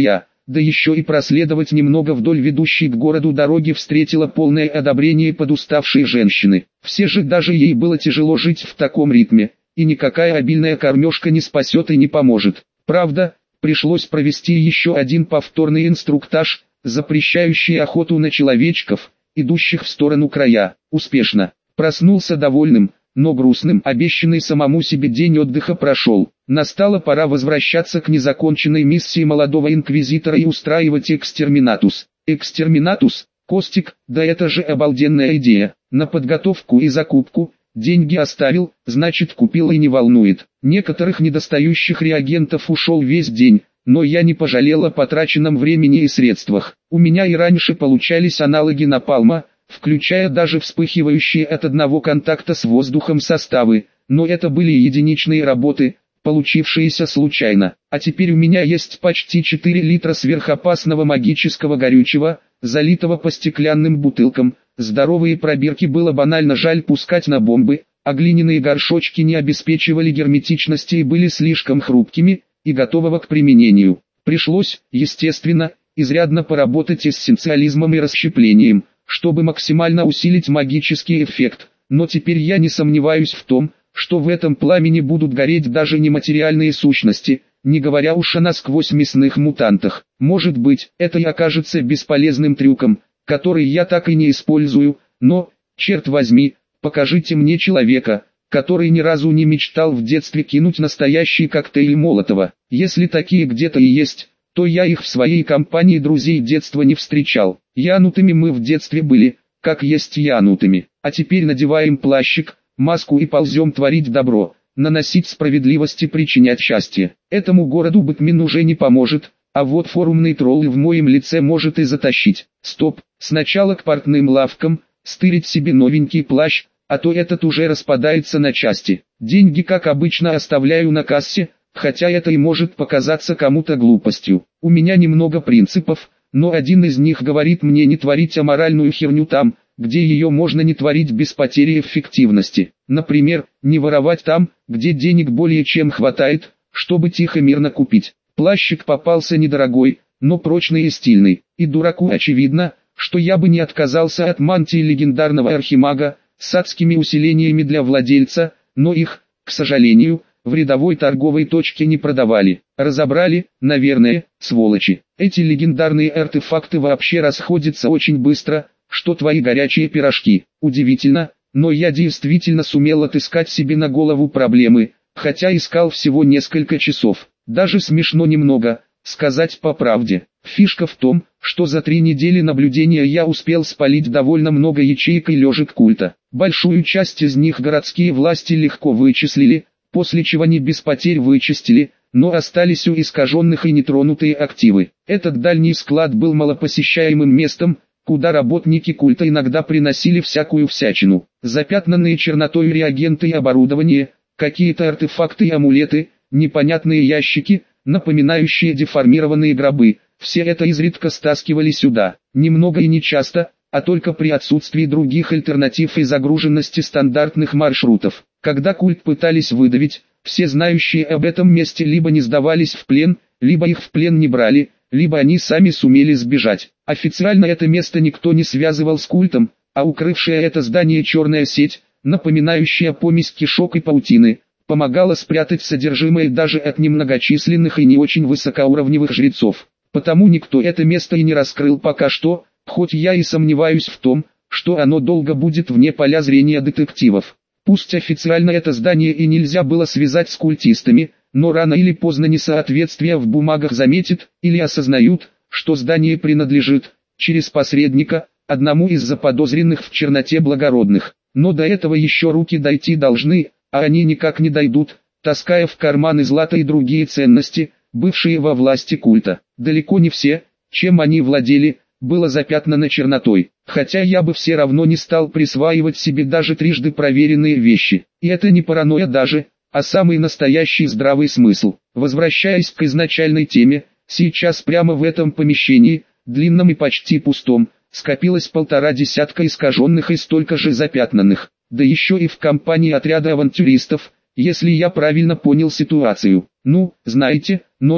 да еще и проследовать немного вдоль ведущей к городу дороги встретила полное одобрение подуставшей женщины. Все же даже ей было тяжело жить в таком ритме, и никакая обильная кормежка не спасет и не поможет. Правда, пришлось провести еще один повторный инструктаж, запрещающий охоту на человечков, идущих в сторону края. Успешно. Проснулся довольным, но грустным. Обещанный самому себе день отдыха прошел. Настала пора возвращаться к незаконченной миссии молодого инквизитора и устраивать экстерминатус. Экстерминатус? Костик, да это же обалденная идея. На подготовку и закупку деньги оставил, значит купил и не волнует. Некоторых недостающих реагентов ушел весь день, но я не пожалел о потраченном времени и средствах. У меня и раньше получались аналоги напалма, включая даже вспыхивающие от одного контакта с воздухом составы, но это были единичные работы, получившиеся случайно. А теперь у меня есть почти четыре литра сверхопасного магического горючего, залитого по стеклянным бутылкам. Здоровые пробирки было банально жаль пускать на бомбы, а глиняные горшочки не обеспечивали герметичности и были слишком хрупкими, и готового к применению. Пришлось, естественно, изрядно поработать эссенциализмом и расщеплением, чтобы максимально усилить магический эффект, но теперь я не сомневаюсь в том, что в этом пламени будут гореть даже нематериальные сущности, не говоря уж о насквозь мясных мутантах. Может быть, это и окажется бесполезным трюком, который я так и не использую, но, черт возьми, покажите мне человека, который ни разу не мечтал в детстве кинуть настоящий коктейль Молотова. Если такие где-то и есть, то я их в своей компании друзей детства не встречал. Янутыми мы в детстве были, как есть янутыми. А теперь надеваем плащик, маску и ползем творить добро, наносить справедливость и причинять счастье. Этому городу Бэтмен уже не поможет, а вот форумный тролл в моем лице может и затащить. Стоп, сначала к портным лавкам, стырить себе новенький плащ, а то этот уже распадается на части. Деньги, как обычно, оставляю на кассе, хотя это и может показаться кому-то глупостью. У меня немного принципов, но один из них говорит мне не творить аморальную херню там, где ее можно не творить без потери эффективности. Например, не воровать там, где денег более чем хватает, чтобы тихо-мирно купить. Плащик попался недорогой, но прочный и стильный. И дураку очевидно, что я бы не отказался от мантии легендарного архимага, с адскими усилениями для владельца, но их, к сожалению, в рядовой торговой точке не продавали. Разобрали, наверное, сволочи. Эти легендарные артефакты вообще расходятся очень быстро, что твои горячие пирожки. Удивительно, но я действительно сумел отыскать себе на голову проблемы, хотя искал всего несколько часов. Даже смешно немного, сказать по правде. Фишка в том, что за три недели наблюдения я успел спалить довольно много ячеек и лежек культа. Большую часть из них городские власти легко вычислили, после чего не без потерь вычистили, но остались у искаженных и нетронутые активы. Этот дальний склад был малопосещаемым местом, куда работники культа иногда приносили всякую всячину. Запятнанные чернотой реагенты и оборудование, какие-то артефакты и амулеты, непонятные ящики, напоминающие деформированные гробы. Все это изредка стаскивали сюда, немного и нечасто, а только при отсутствии других альтернатив и загруженности стандартных маршрутов. Когда культ пытались выдавить, все знающие об этом месте либо не сдавались в плен, либо их в плен не брали, либо они сами сумели сбежать. Официально это место никто не связывал с культом, а укрывшая это здание черная сеть, напоминающая помесь кишок и паутины, помогала спрятать содержимое даже от немногочисленных и не очень высокоуровневых жрецов. Потому никто это место и не раскрыл пока что, хоть я и сомневаюсь в том, что оно долго будет вне поля зрения детективов. Пусть официально это здание и нельзя было связать с культистами, но рано или поздно несоответствие в бумагах заметят, или осознают, что здание принадлежит, через посредника, одному из заподозренных в черноте благородных. Но до этого еще руки дойти должны, а они никак не дойдут, таская в карманы злато и другие ценности, бывшие во власти культа. Далеко не все, чем они владели, было запятнано чернотой, хотя я бы все равно не стал присваивать себе даже трижды проверенные вещи. И это не паранойя даже, а самый настоящий здравый смысл. Возвращаясь к изначальной теме, сейчас прямо в этом помещении, длинном и почти пустом, скопилось полтора десятка искаженных и столько же запятнанных, да еще и в компании отряда авантюристов, если я правильно понял ситуацию. Ну, знаете, ночь,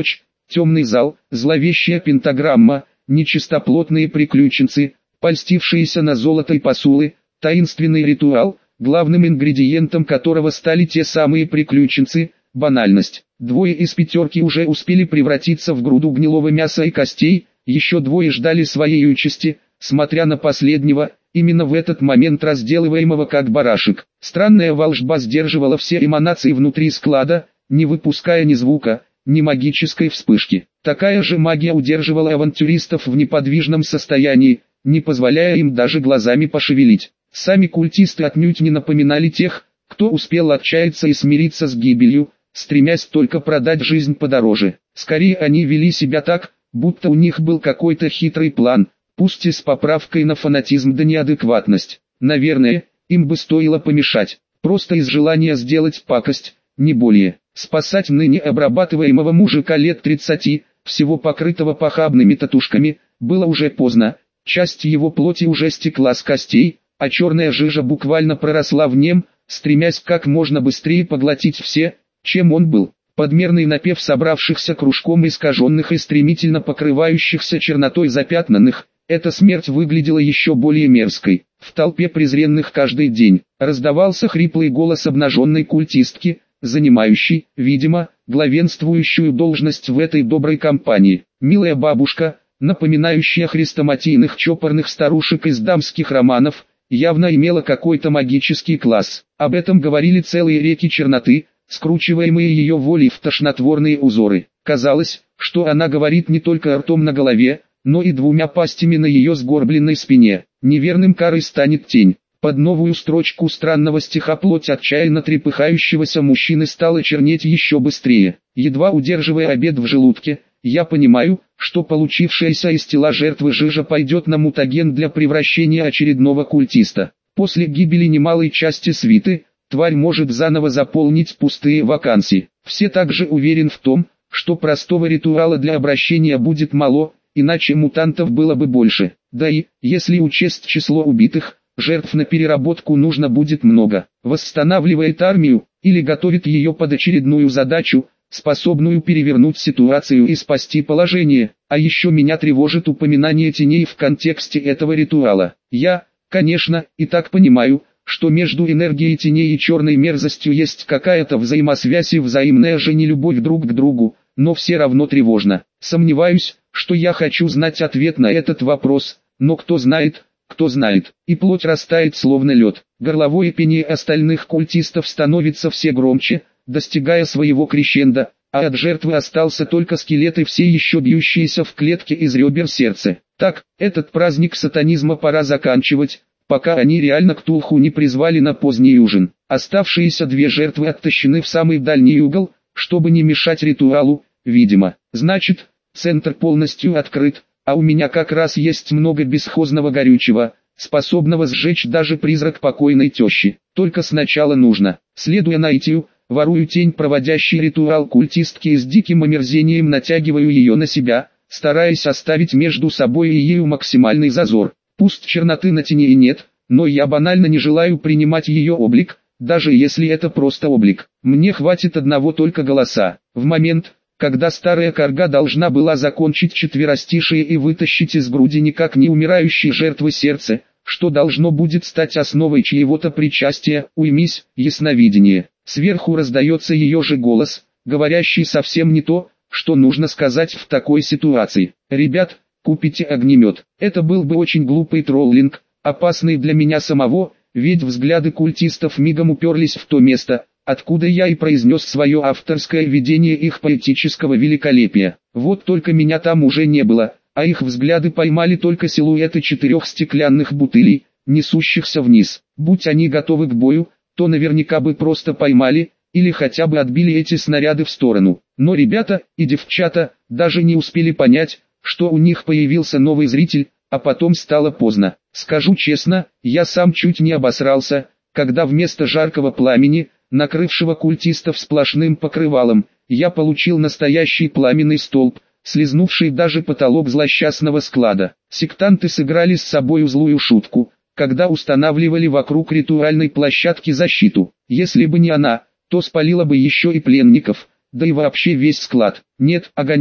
Темный зал, зловещая пентаграмма, нечистоплотные приключенцы, польстившиеся на золото и посулы, таинственный ритуал, главным ингредиентом которого стали те самые приключенцы, банальность. Двое из пятерки уже успели превратиться в груду гнилого мяса и костей, еще двое ждали своей участи, смотря на последнего, именно в этот момент разделываемого как барашек. Странная волшба сдерживала все эманации внутри склада, не выпуская ни звука, ни магической вспышки. Такая же магия удерживала авантюристов в неподвижном состоянии, не позволяя им даже глазами пошевелить. Сами культисты отнюдь не напоминали тех, кто успел отчаяться и смириться с гибелью, стремясь только продать жизнь подороже. Скорее они вели себя так, будто у них был какой-то хитрый план, пусть и с поправкой на фанатизм да неадекватность. Наверное, им бы стоило помешать, просто из желания сделать пакость, не более. Спасать ныне обрабатываемого мужика лет тридцати, всего покрытого похабными татушками, было уже поздно. Часть его плоти уже стекла с костей, а черная жижа буквально проросла в нем, стремясь как можно быстрее поглотить все, чем он был. Подмерный напев собравшихся кружком искаженных и стремительно покрывающихся чернотой запятнанных, эта смерть выглядела еще более мерзкой. В толпе презренных каждый день раздавался хриплый голос обнаженной культистки, занимающей, видимо, главенствующую должность в этой доброй компании. Милая бабушка, напоминающая хрестоматийных чопорных старушек из дамских романов, явно имела какой-то магический класс. Об этом говорили целые реки черноты, скручиваемые ее волей в тошнотворные узоры. Казалось, что она говорит не только ртом на голове, но и двумя пастями на ее сгорбленной спине. Неверным карой станет тень. Под новую строчку странного стиха плоть отчаянно трепыхающегося мужчины стала чернеть еще быстрее. Едва удерживая обед в желудке, я понимаю, что получившаяся из тела жертвы жижа пойдет на мутаген для превращения очередного культиста. После гибели немалой части свиты, тварь может заново заполнить пустые вакансии. Все также уверен в том, что простого ритуала для обращения будет мало, иначе мутантов было бы больше. Да и, если учесть число убитых, жертв на переработку нужно будет много. Восстанавливает армию, или готовит ее под очередную задачу, способную перевернуть ситуацию и спасти положение. А еще меня тревожит упоминание теней в контексте этого ритуала. Я, конечно, и так понимаю, что между энергией теней и черной мерзостью есть какая-то взаимосвязь и взаимная же нелюбовь друг к другу, но все равно тревожно. Сомневаюсь, что я хочу знать ответ на этот вопрос, но кто знает, кто знает. И плоть растает словно лед. Горловое пение остальных культистов становится все громче, достигая своего крещендо, а от жертвы остался только скелет и все еще бьющиеся в клетке из ребер сердце. Так, этот праздник сатанизма пора заканчивать, пока они реально Ктулху не призвали на поздний ужин. Оставшиеся две жертвы оттащены в самый дальний угол, чтобы не мешать ритуалу, видимо. Значит, центр полностью открыт, а у меня как раз есть много бесхозного горючего, способного сжечь даже призрак покойной тещи. Только сначала нужно, следуя наитию, ворую тень, проводящий ритуал культистки, и с диким омерзением натягиваю ее на себя, стараясь оставить между собой и ею максимальный зазор. Пусть черноты на тени и нет, но я банально не желаю принимать ее облик, даже если это просто облик. Мне хватит одного только голоса. В момент, когда старая карга должна была закончить четверостишие и вытащить из груди никак не умирающей жертвы сердце, что должно будет стать основой чьего-то причастия, уймись, ясновидение. Сверху раздается ее же голос, говорящий совсем не то, что нужно сказать в такой ситуации. «Ребят, купите огнемет». Это был бы очень глупый троллинг, опасный для меня самого, ведь взгляды культистов мигом уперлись в то место, откуда я и произнес свое авторское видение их поэтического великолепия. Вот только меня там уже не было, а их взгляды поймали только силуэты четырех стеклянных бутылей, несущихся вниз. Будь они готовы к бою, то наверняка бы просто поймали, или хотя бы отбили эти снаряды в сторону. Но ребята и девчата даже не успели понять, что у них появился новый зритель, а потом стало поздно. Скажу честно, я сам чуть не обосрался, когда вместо жаркого пламени, накрывшего культистов сплошным покрывалом, я получил настоящий пламенный столб, слизнувший даже потолок злосчастного склада. Сектанты сыграли с собою злую шутку, когда устанавливали вокруг ритуальной площадки защиту. Если бы не она, то спалила бы еще и пленников, да и вообще весь склад. Нет, огонек,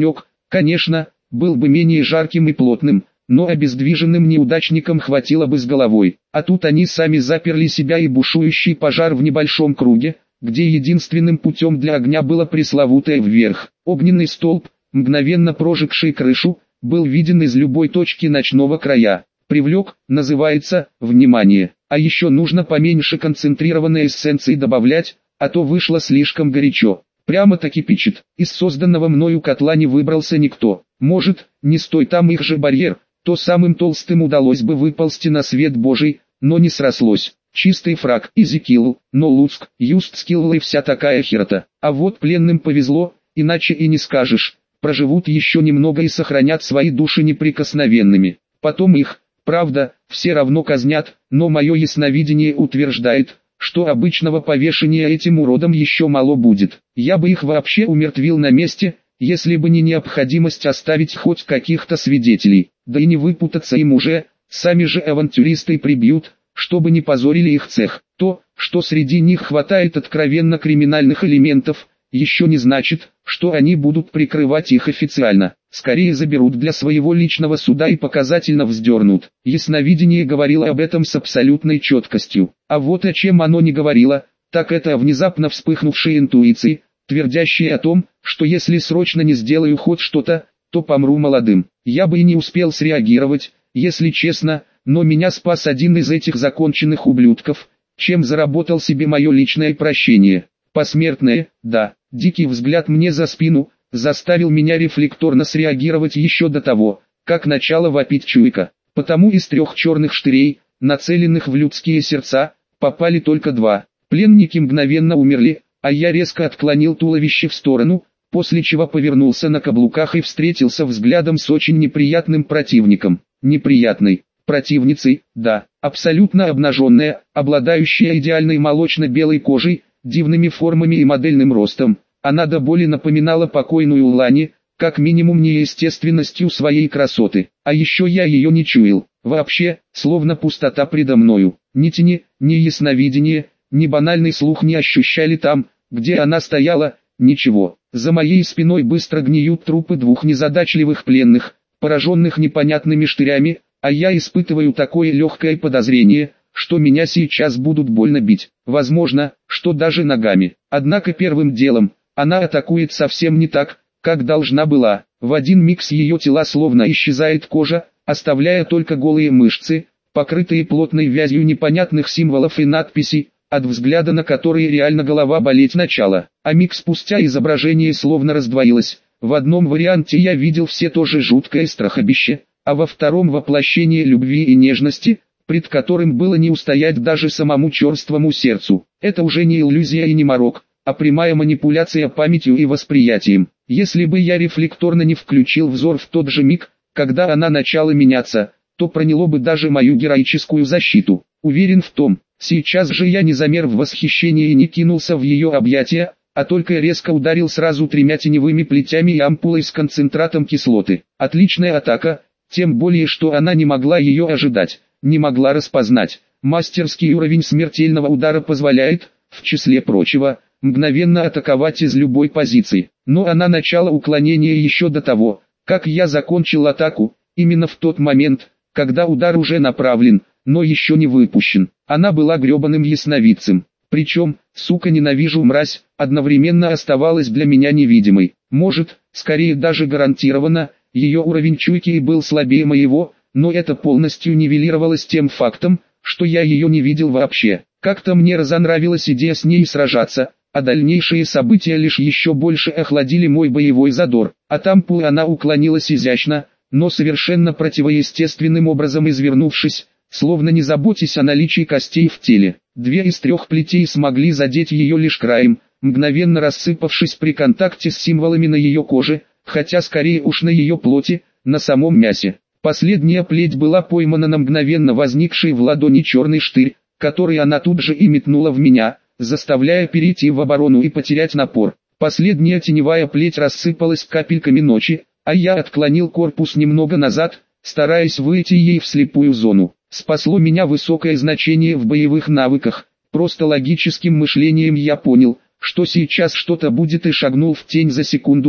Конечно, был бы менее жарким и плотным, но обездвиженным неудачникам хватило бы с головой. А тут они сами заперли себя и бушующий пожар в небольшом круге, где единственным путем для огня было пресловутое вверх. Огненный столб, мгновенно прожегший крышу, был виден из любой точки ночного края. Привлек, называется, внимание. А еще нужно поменьше концентрированной эссенции добавлять, а то вышло слишком горячо. Прямо-таки печет. Из созданного мною котла не выбрался никто. Может, не стой там их же барьер, то самым толстым удалось бы выползти на свет Божий, но не срослось. Чистый фраг, Изикилл, но Луцк, Юстскилл и вся такая херта. А вот пленным повезло, иначе и не скажешь. Проживут еще немного и сохранят свои души неприкосновенными. Потом их, правда, все равно казнят, но мое ясновидение утверждает, что обычного повешения этим уродам еще мало будет. Я бы их вообще умертвил на месте, если бы не необходимость оставить хоть каких-то свидетелей. Да и не выпутаться им уже, сами же авантюристы прибьют, чтобы не позорили их цех. То, что среди них хватает откровенно криминальных элементов, еще не значит, что они будут прикрывать их официально. Скорее заберут для своего личного суда и показательно вздернут. Ясновидение говорило об этом с абсолютной четкостью. А вот о чем оно не говорило, так это о внезапно вспыхнувшей интуиции, твердящей о том, что если срочно не сделаю хоть что-то, то помру молодым. Я бы и не успел среагировать, если честно, но меня спас один из этих законченных ублюдков, чем заработал себе мое личное прощение. Посмертное, да, дикий взгляд мне за спину, заставил меня рефлекторно среагировать еще до того, как начала вопить чуйка. Потому из трех черных штырей, нацеленных в людские сердца, попали только два. Пленники мгновенно умерли, а я резко отклонил туловище в сторону, после чего повернулся на каблуках и встретился взглядом с очень неприятным противником. Неприятной противницей, да, абсолютно обнаженная, обладающая идеальной молочно-белой кожей, дивными формами и модельным ростом. Она до боли напоминала покойную Лани, как минимум неестественностью своей красоты. А еще я ее не чуял. Вообще, словно пустота предо мною. Ни тени, ни ясновидение, ни банальный слух не ощущали там, где она стояла, ничего. За моей спиной быстро гниют трупы двух незадачливых пленных, пораженных непонятными штырями, а я испытываю такое легкое подозрение, что меня сейчас будут больно бить. Возможно, что даже ногами. Однако первым делом, она атакует совсем не так, как должна была. В один миг с ее тела словно исчезает кожа, оставляя только голые мышцы, покрытые плотной вязью непонятных символов и надписей, от взгляда на которые реально голова болеть начала. А миг спустя изображение словно раздвоилось. В одном варианте я видел все то же жуткое страхобище, а во втором воплощение любви и нежности, пред которым было не устоять даже самому черствому сердцу. Это уже не иллюзия и не морок, а прямая манипуляция памятью и восприятием. Если бы я рефлекторно не включил взор в тот же миг, когда она начала меняться, то проняло бы даже мою героическую защиту. Уверен в том, сейчас же я не замер в восхищении и не кинулся в ее объятия, а только резко ударил сразу тремя теневыми плетями и ампулой с концентратом кислоты. Отличная атака, тем более что она не могла ее ожидать, не могла распознать. Мастерский уровень смертельного удара позволяет, в числе прочего, мгновенно атаковать из любой позиции. Но она начала уклонение еще до того, как я закончил атаку, именно в тот момент, когда удар уже направлен, но еще не выпущен. Она была гребаным ясновидцем. Причем, сука, ненавижу мразь, одновременно оставалась для меня невидимой. Может, скорее даже гарантированно, ее уровень чуйки и был слабее моего, но это полностью нивелировалось тем фактом, что я ее не видел вообще. Как-то мне разонравилась идея с ней сражаться, а дальнейшие события лишь еще больше охладили мой боевой задор. От ампулы она уклонилась изящно, но совершенно противоестественным образом извернувшись, словно не заботясь о наличии костей в теле. Две из трех плетей смогли задеть ее лишь краем, мгновенно рассыпавшись при контакте с символами на ее коже, хотя скорее уж на ее плоти, на самом мясе. Последняя плеть была поймана на мгновенно возникший в ладони черный штырь, который она тут же и метнула в меня, заставляя перейти в оборону и потерять напор. Последняя теневая плеть рассыпалась капельками ночи, а я отклонил корпус немного назад, стараясь выйти ей в слепую зону. Спасло меня высокое значение в боевых навыках. Просто логическим мышлением я понял, что сейчас что-то будет, и шагнул в тень за секунду до.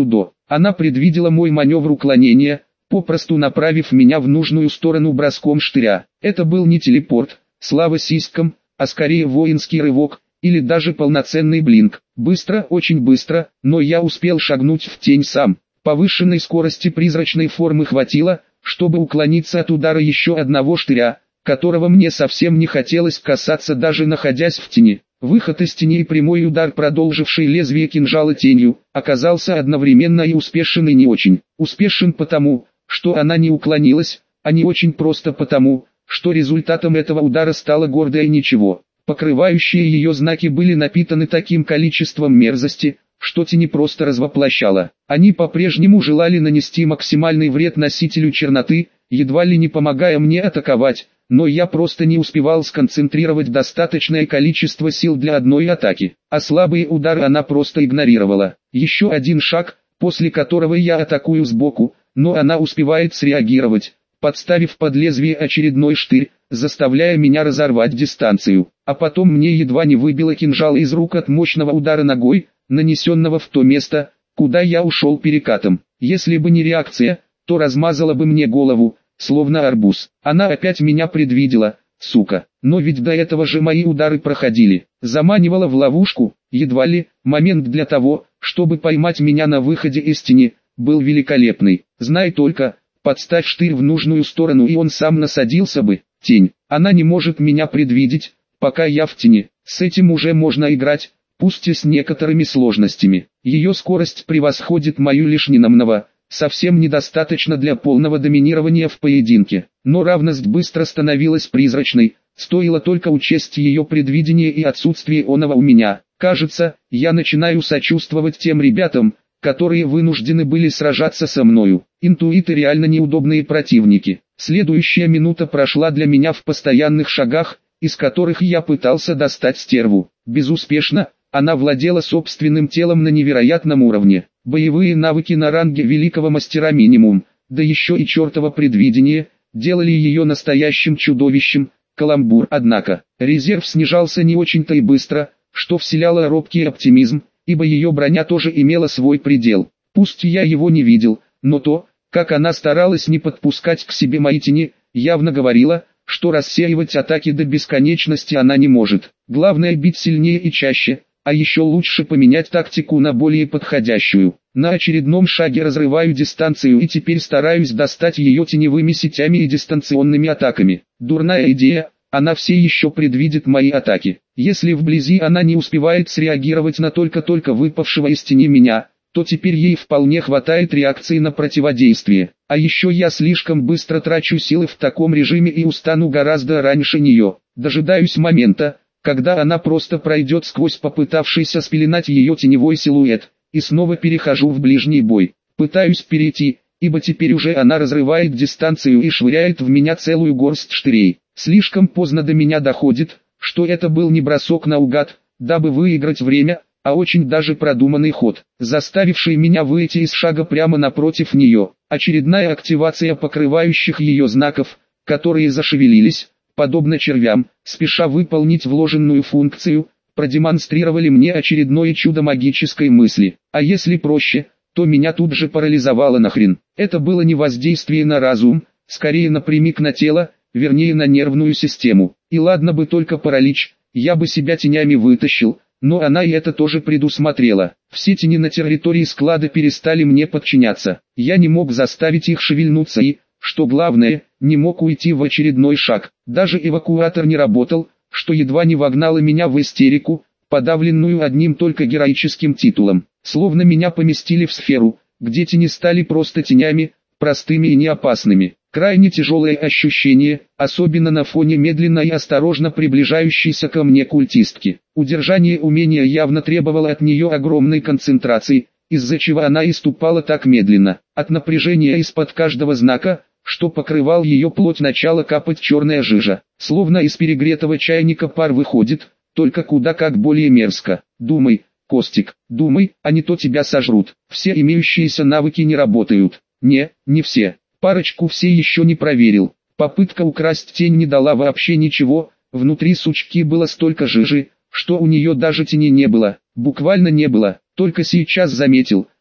Она предвидела мой маневр уклонения, попросту направив меня в нужную сторону броском штыря. Это был не телепорт, слава сиськам, а скорее воинский рывок, или даже полноценный блинк. Быстро, очень быстро, но я успел шагнуть в тень сам. Повышенной скорости призрачной формы хватило, чтобы уклониться от удара еще одного штыря, которого мне совсем не хотелось касаться, даже находясь в тени. Выход из тени и прямой удар, продолживший лезвие кинжала тенью, оказался одновременно и успешен, и не очень. Успешен потому, что она не уклонилась, а не очень просто потому, что результатом этого удара стало гордое ничего. Покрывающие ее знаки были напитаны таким количеством мерзости, что тени просто развоплощало. Они по-прежнему желали нанести максимальный вред носителю черноты, едва ли не помогая мне атаковать, но я просто не успевал сконцентрировать достаточное количество сил для одной атаки, а слабые удары она просто игнорировала. Еще один шаг, после которого я атакую сбоку, но она успевает среагировать, подставив под лезвие очередной штырь, заставляя меня разорвать дистанцию. А потом мне едва не выбило кинжал из рук от мощного удара ногой, нанесенного в то место, куда я ушел перекатом. Если бы не реакция, то размазала бы мне голову, словно арбуз. Она опять меня предвидела, сука. Но ведь до этого же мои удары проходили. Заманивала в ловушку, едва ли. Момент для того, чтобы поймать меня на выходе из тени, был великолепный. Знай только, подставь штырь в нужную сторону, и он сам насадился бы. Тень. Она не может меня предвидеть, пока я в тени. С этим уже можно играть, пусть и с некоторыми сложностями. Ее скорость превосходит мою лишь ненамного. Совсем недостаточно для полного доминирования в поединке, но равность быстро становилась призрачной, стоило только учесть ее предвидение и отсутствие оного у меня. Кажется, я начинаю сочувствовать тем ребятам, которые вынуждены были сражаться со мною. Интуиты реально неудобные противники. Следующая минута прошла для меня в постоянных шагах, из которых я пытался достать стерву. Безуспешно, она владела собственным телом на невероятном уровне. Боевые навыки на ранге великого мастера минимум, да еще и чертово предвидение, делали ее настоящим чудовищем. Каламбур. Однако, резерв снижался не очень-то и быстро, что вселяло робкий оптимизм, ибо ее броня тоже имела свой предел. Пусть я его не видел, но то, как она старалась не подпускать к себе мои тени, явно говорило, что рассеивать атаки до бесконечности она не может. Главное бить сильнее и чаще. А еще лучше поменять тактику на более подходящую. На очередном шаге разрываю дистанцию и теперь стараюсь достать ее теневыми сетями и дистанционными атаками. Дурная идея, она все еще предвидит мои атаки. Если вблизи она не успевает среагировать на только-только выпавшего из тени меня, то теперь ей вполне хватает реакции на противодействие. А еще я слишком быстро трачу силы в таком режиме и устану гораздо раньше нее. Дожидаюсь момента, когда она просто пройдет сквозь попытавшийся спеленать ее теневой силуэт, и снова перехожу в ближний бой. Пытаюсь перейти, ибо теперь уже она разрывает дистанцию и швыряет в меня целую горсть штырей. Слишком поздно до меня доходит, что это был не бросок наугад, дабы выиграть время, а очень даже продуманный ход, заставивший меня выйти из шага прямо напротив нее. Очередная активация покрывающих ее знаков, которые зашевелились, подобно червям, спеша выполнить вложенную функцию, продемонстрировали мне очередное чудо магической мысли. А если проще, то меня тут же парализовало нахрен. Это было не воздействие на разум, скорее напрямик на тело, вернее на нервную систему. И ладно бы только паралич, я бы себя тенями вытащил, но она и это тоже предусмотрела. Все тени на территории склада перестали мне подчиняться. Я не мог заставить их шевельнуться и, что главное, не мог уйти в очередной шаг. Даже эвакуатор не работал, что едва не вогнало меня в истерику, подавленную одним только героическим титулом. Словно меня поместили в сферу, где тени стали просто тенями, простыми и неопасными. Крайне тяжелое ощущение, особенно на фоне медленно и осторожно приближающейся ко мне культистки. Удержание умения явно требовало от нее огромной концентрации, из-за чего она иступала так медленно. От напряжения из-под каждого знака, что покрывал ее плоть, начала капать черная жижа. Словно из перегретого чайника пар выходит, только куда как более мерзко. Думай, Костик, думай, а не то тебя сожрут. Все имеющиеся навыки не работают. Не, не все. Парочку все еще не проверил. Попытка украсть тень не дала вообще ничего, внутри сучки было столько жижи, что у нее даже тени не было. Буквально не было. Только сейчас заметил,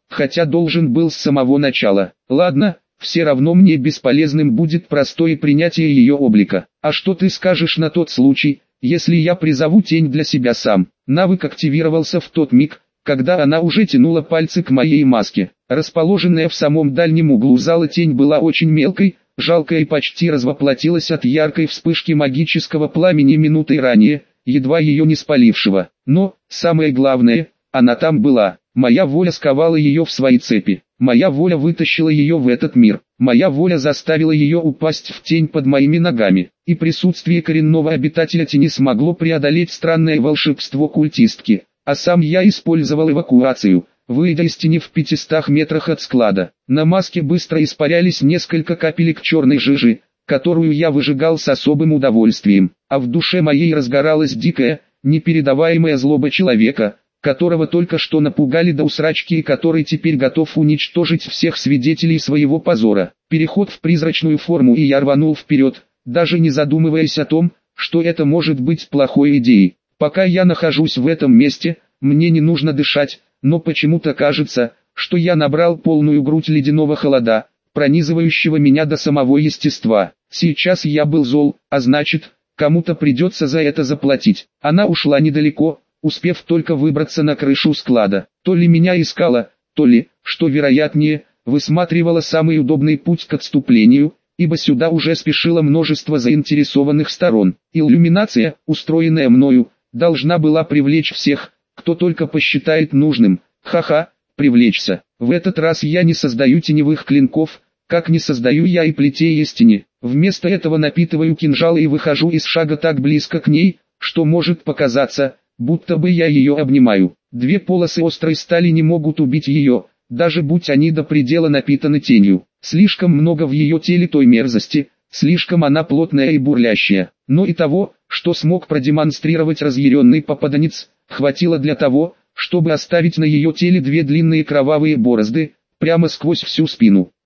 хотя должен был с самого начала. Ладно, все равно мне бесполезным будет простое принятие ее облика. А что ты скажешь на тот случай, если я призову тень для себя сам? Навык активировался в тот миг, когда она уже тянула пальцы к моей маске. Расположенная в самом дальнем углу зала тень была очень мелкой, жалкая и почти развоплотилась от яркой вспышки магического пламени минутой ранее, едва ее не спалившего. Но, самое главное, она там была. Моя воля сковала ее в свои цепи. Моя воля вытащила ее в этот мир. Моя воля заставила ее упасть в тень под моими ногами. И присутствие коренного обитателя тени смогло преодолеть странное волшебство культистки. А сам я использовал эвакуацию, выйдя из тени в пятистах метрах от склада. На маске быстро испарялись несколько капелек черной жижи, которую я выжигал с особым удовольствием. А в душе моей разгоралась дикая, непередаваемая злоба человека, которого только что напугали до усрачки и который теперь готов уничтожить всех свидетелей своего позора. Переход в призрачную форму, и я рванул вперед, даже не задумываясь о том, что это может быть плохой идеей. Пока я нахожусь в этом месте, мне не нужно дышать, но почему-то кажется, что я набрал полную грудь ледяного холода, пронизывающего меня до самого естества. Сейчас я был зол, а значит, кому-то придется за это заплатить. Она ушла недалеко, успев только выбраться на крышу склада. То ли меня искала, то ли, что вероятнее, высматривала самый удобный путь к отступлению, ибо сюда уже спешило множество заинтересованных сторон. Иллюминация, устроенная мною, должна была привлечь всех, кто только посчитает нужным. Ха-ха, привлечься. В этот раз я не создаю теневых клинков, как не создаю я и плетей из тени. Вместо этого напитываю кинжал и выхожу из шага так близко к ней, что может показаться, будто бы я ее обнимаю. Две полосы острой стали не могут убить ее, даже будь они до предела напитаны тенью. Слишком много в ее теле той мерзости, слишком она плотная и бурлящая. Но и того, что смог продемонстрировать разъяренный попаданец, хватило для того, чтобы оставить на ее теле две длинные кровавые борозды, прямо сквозь всю спину.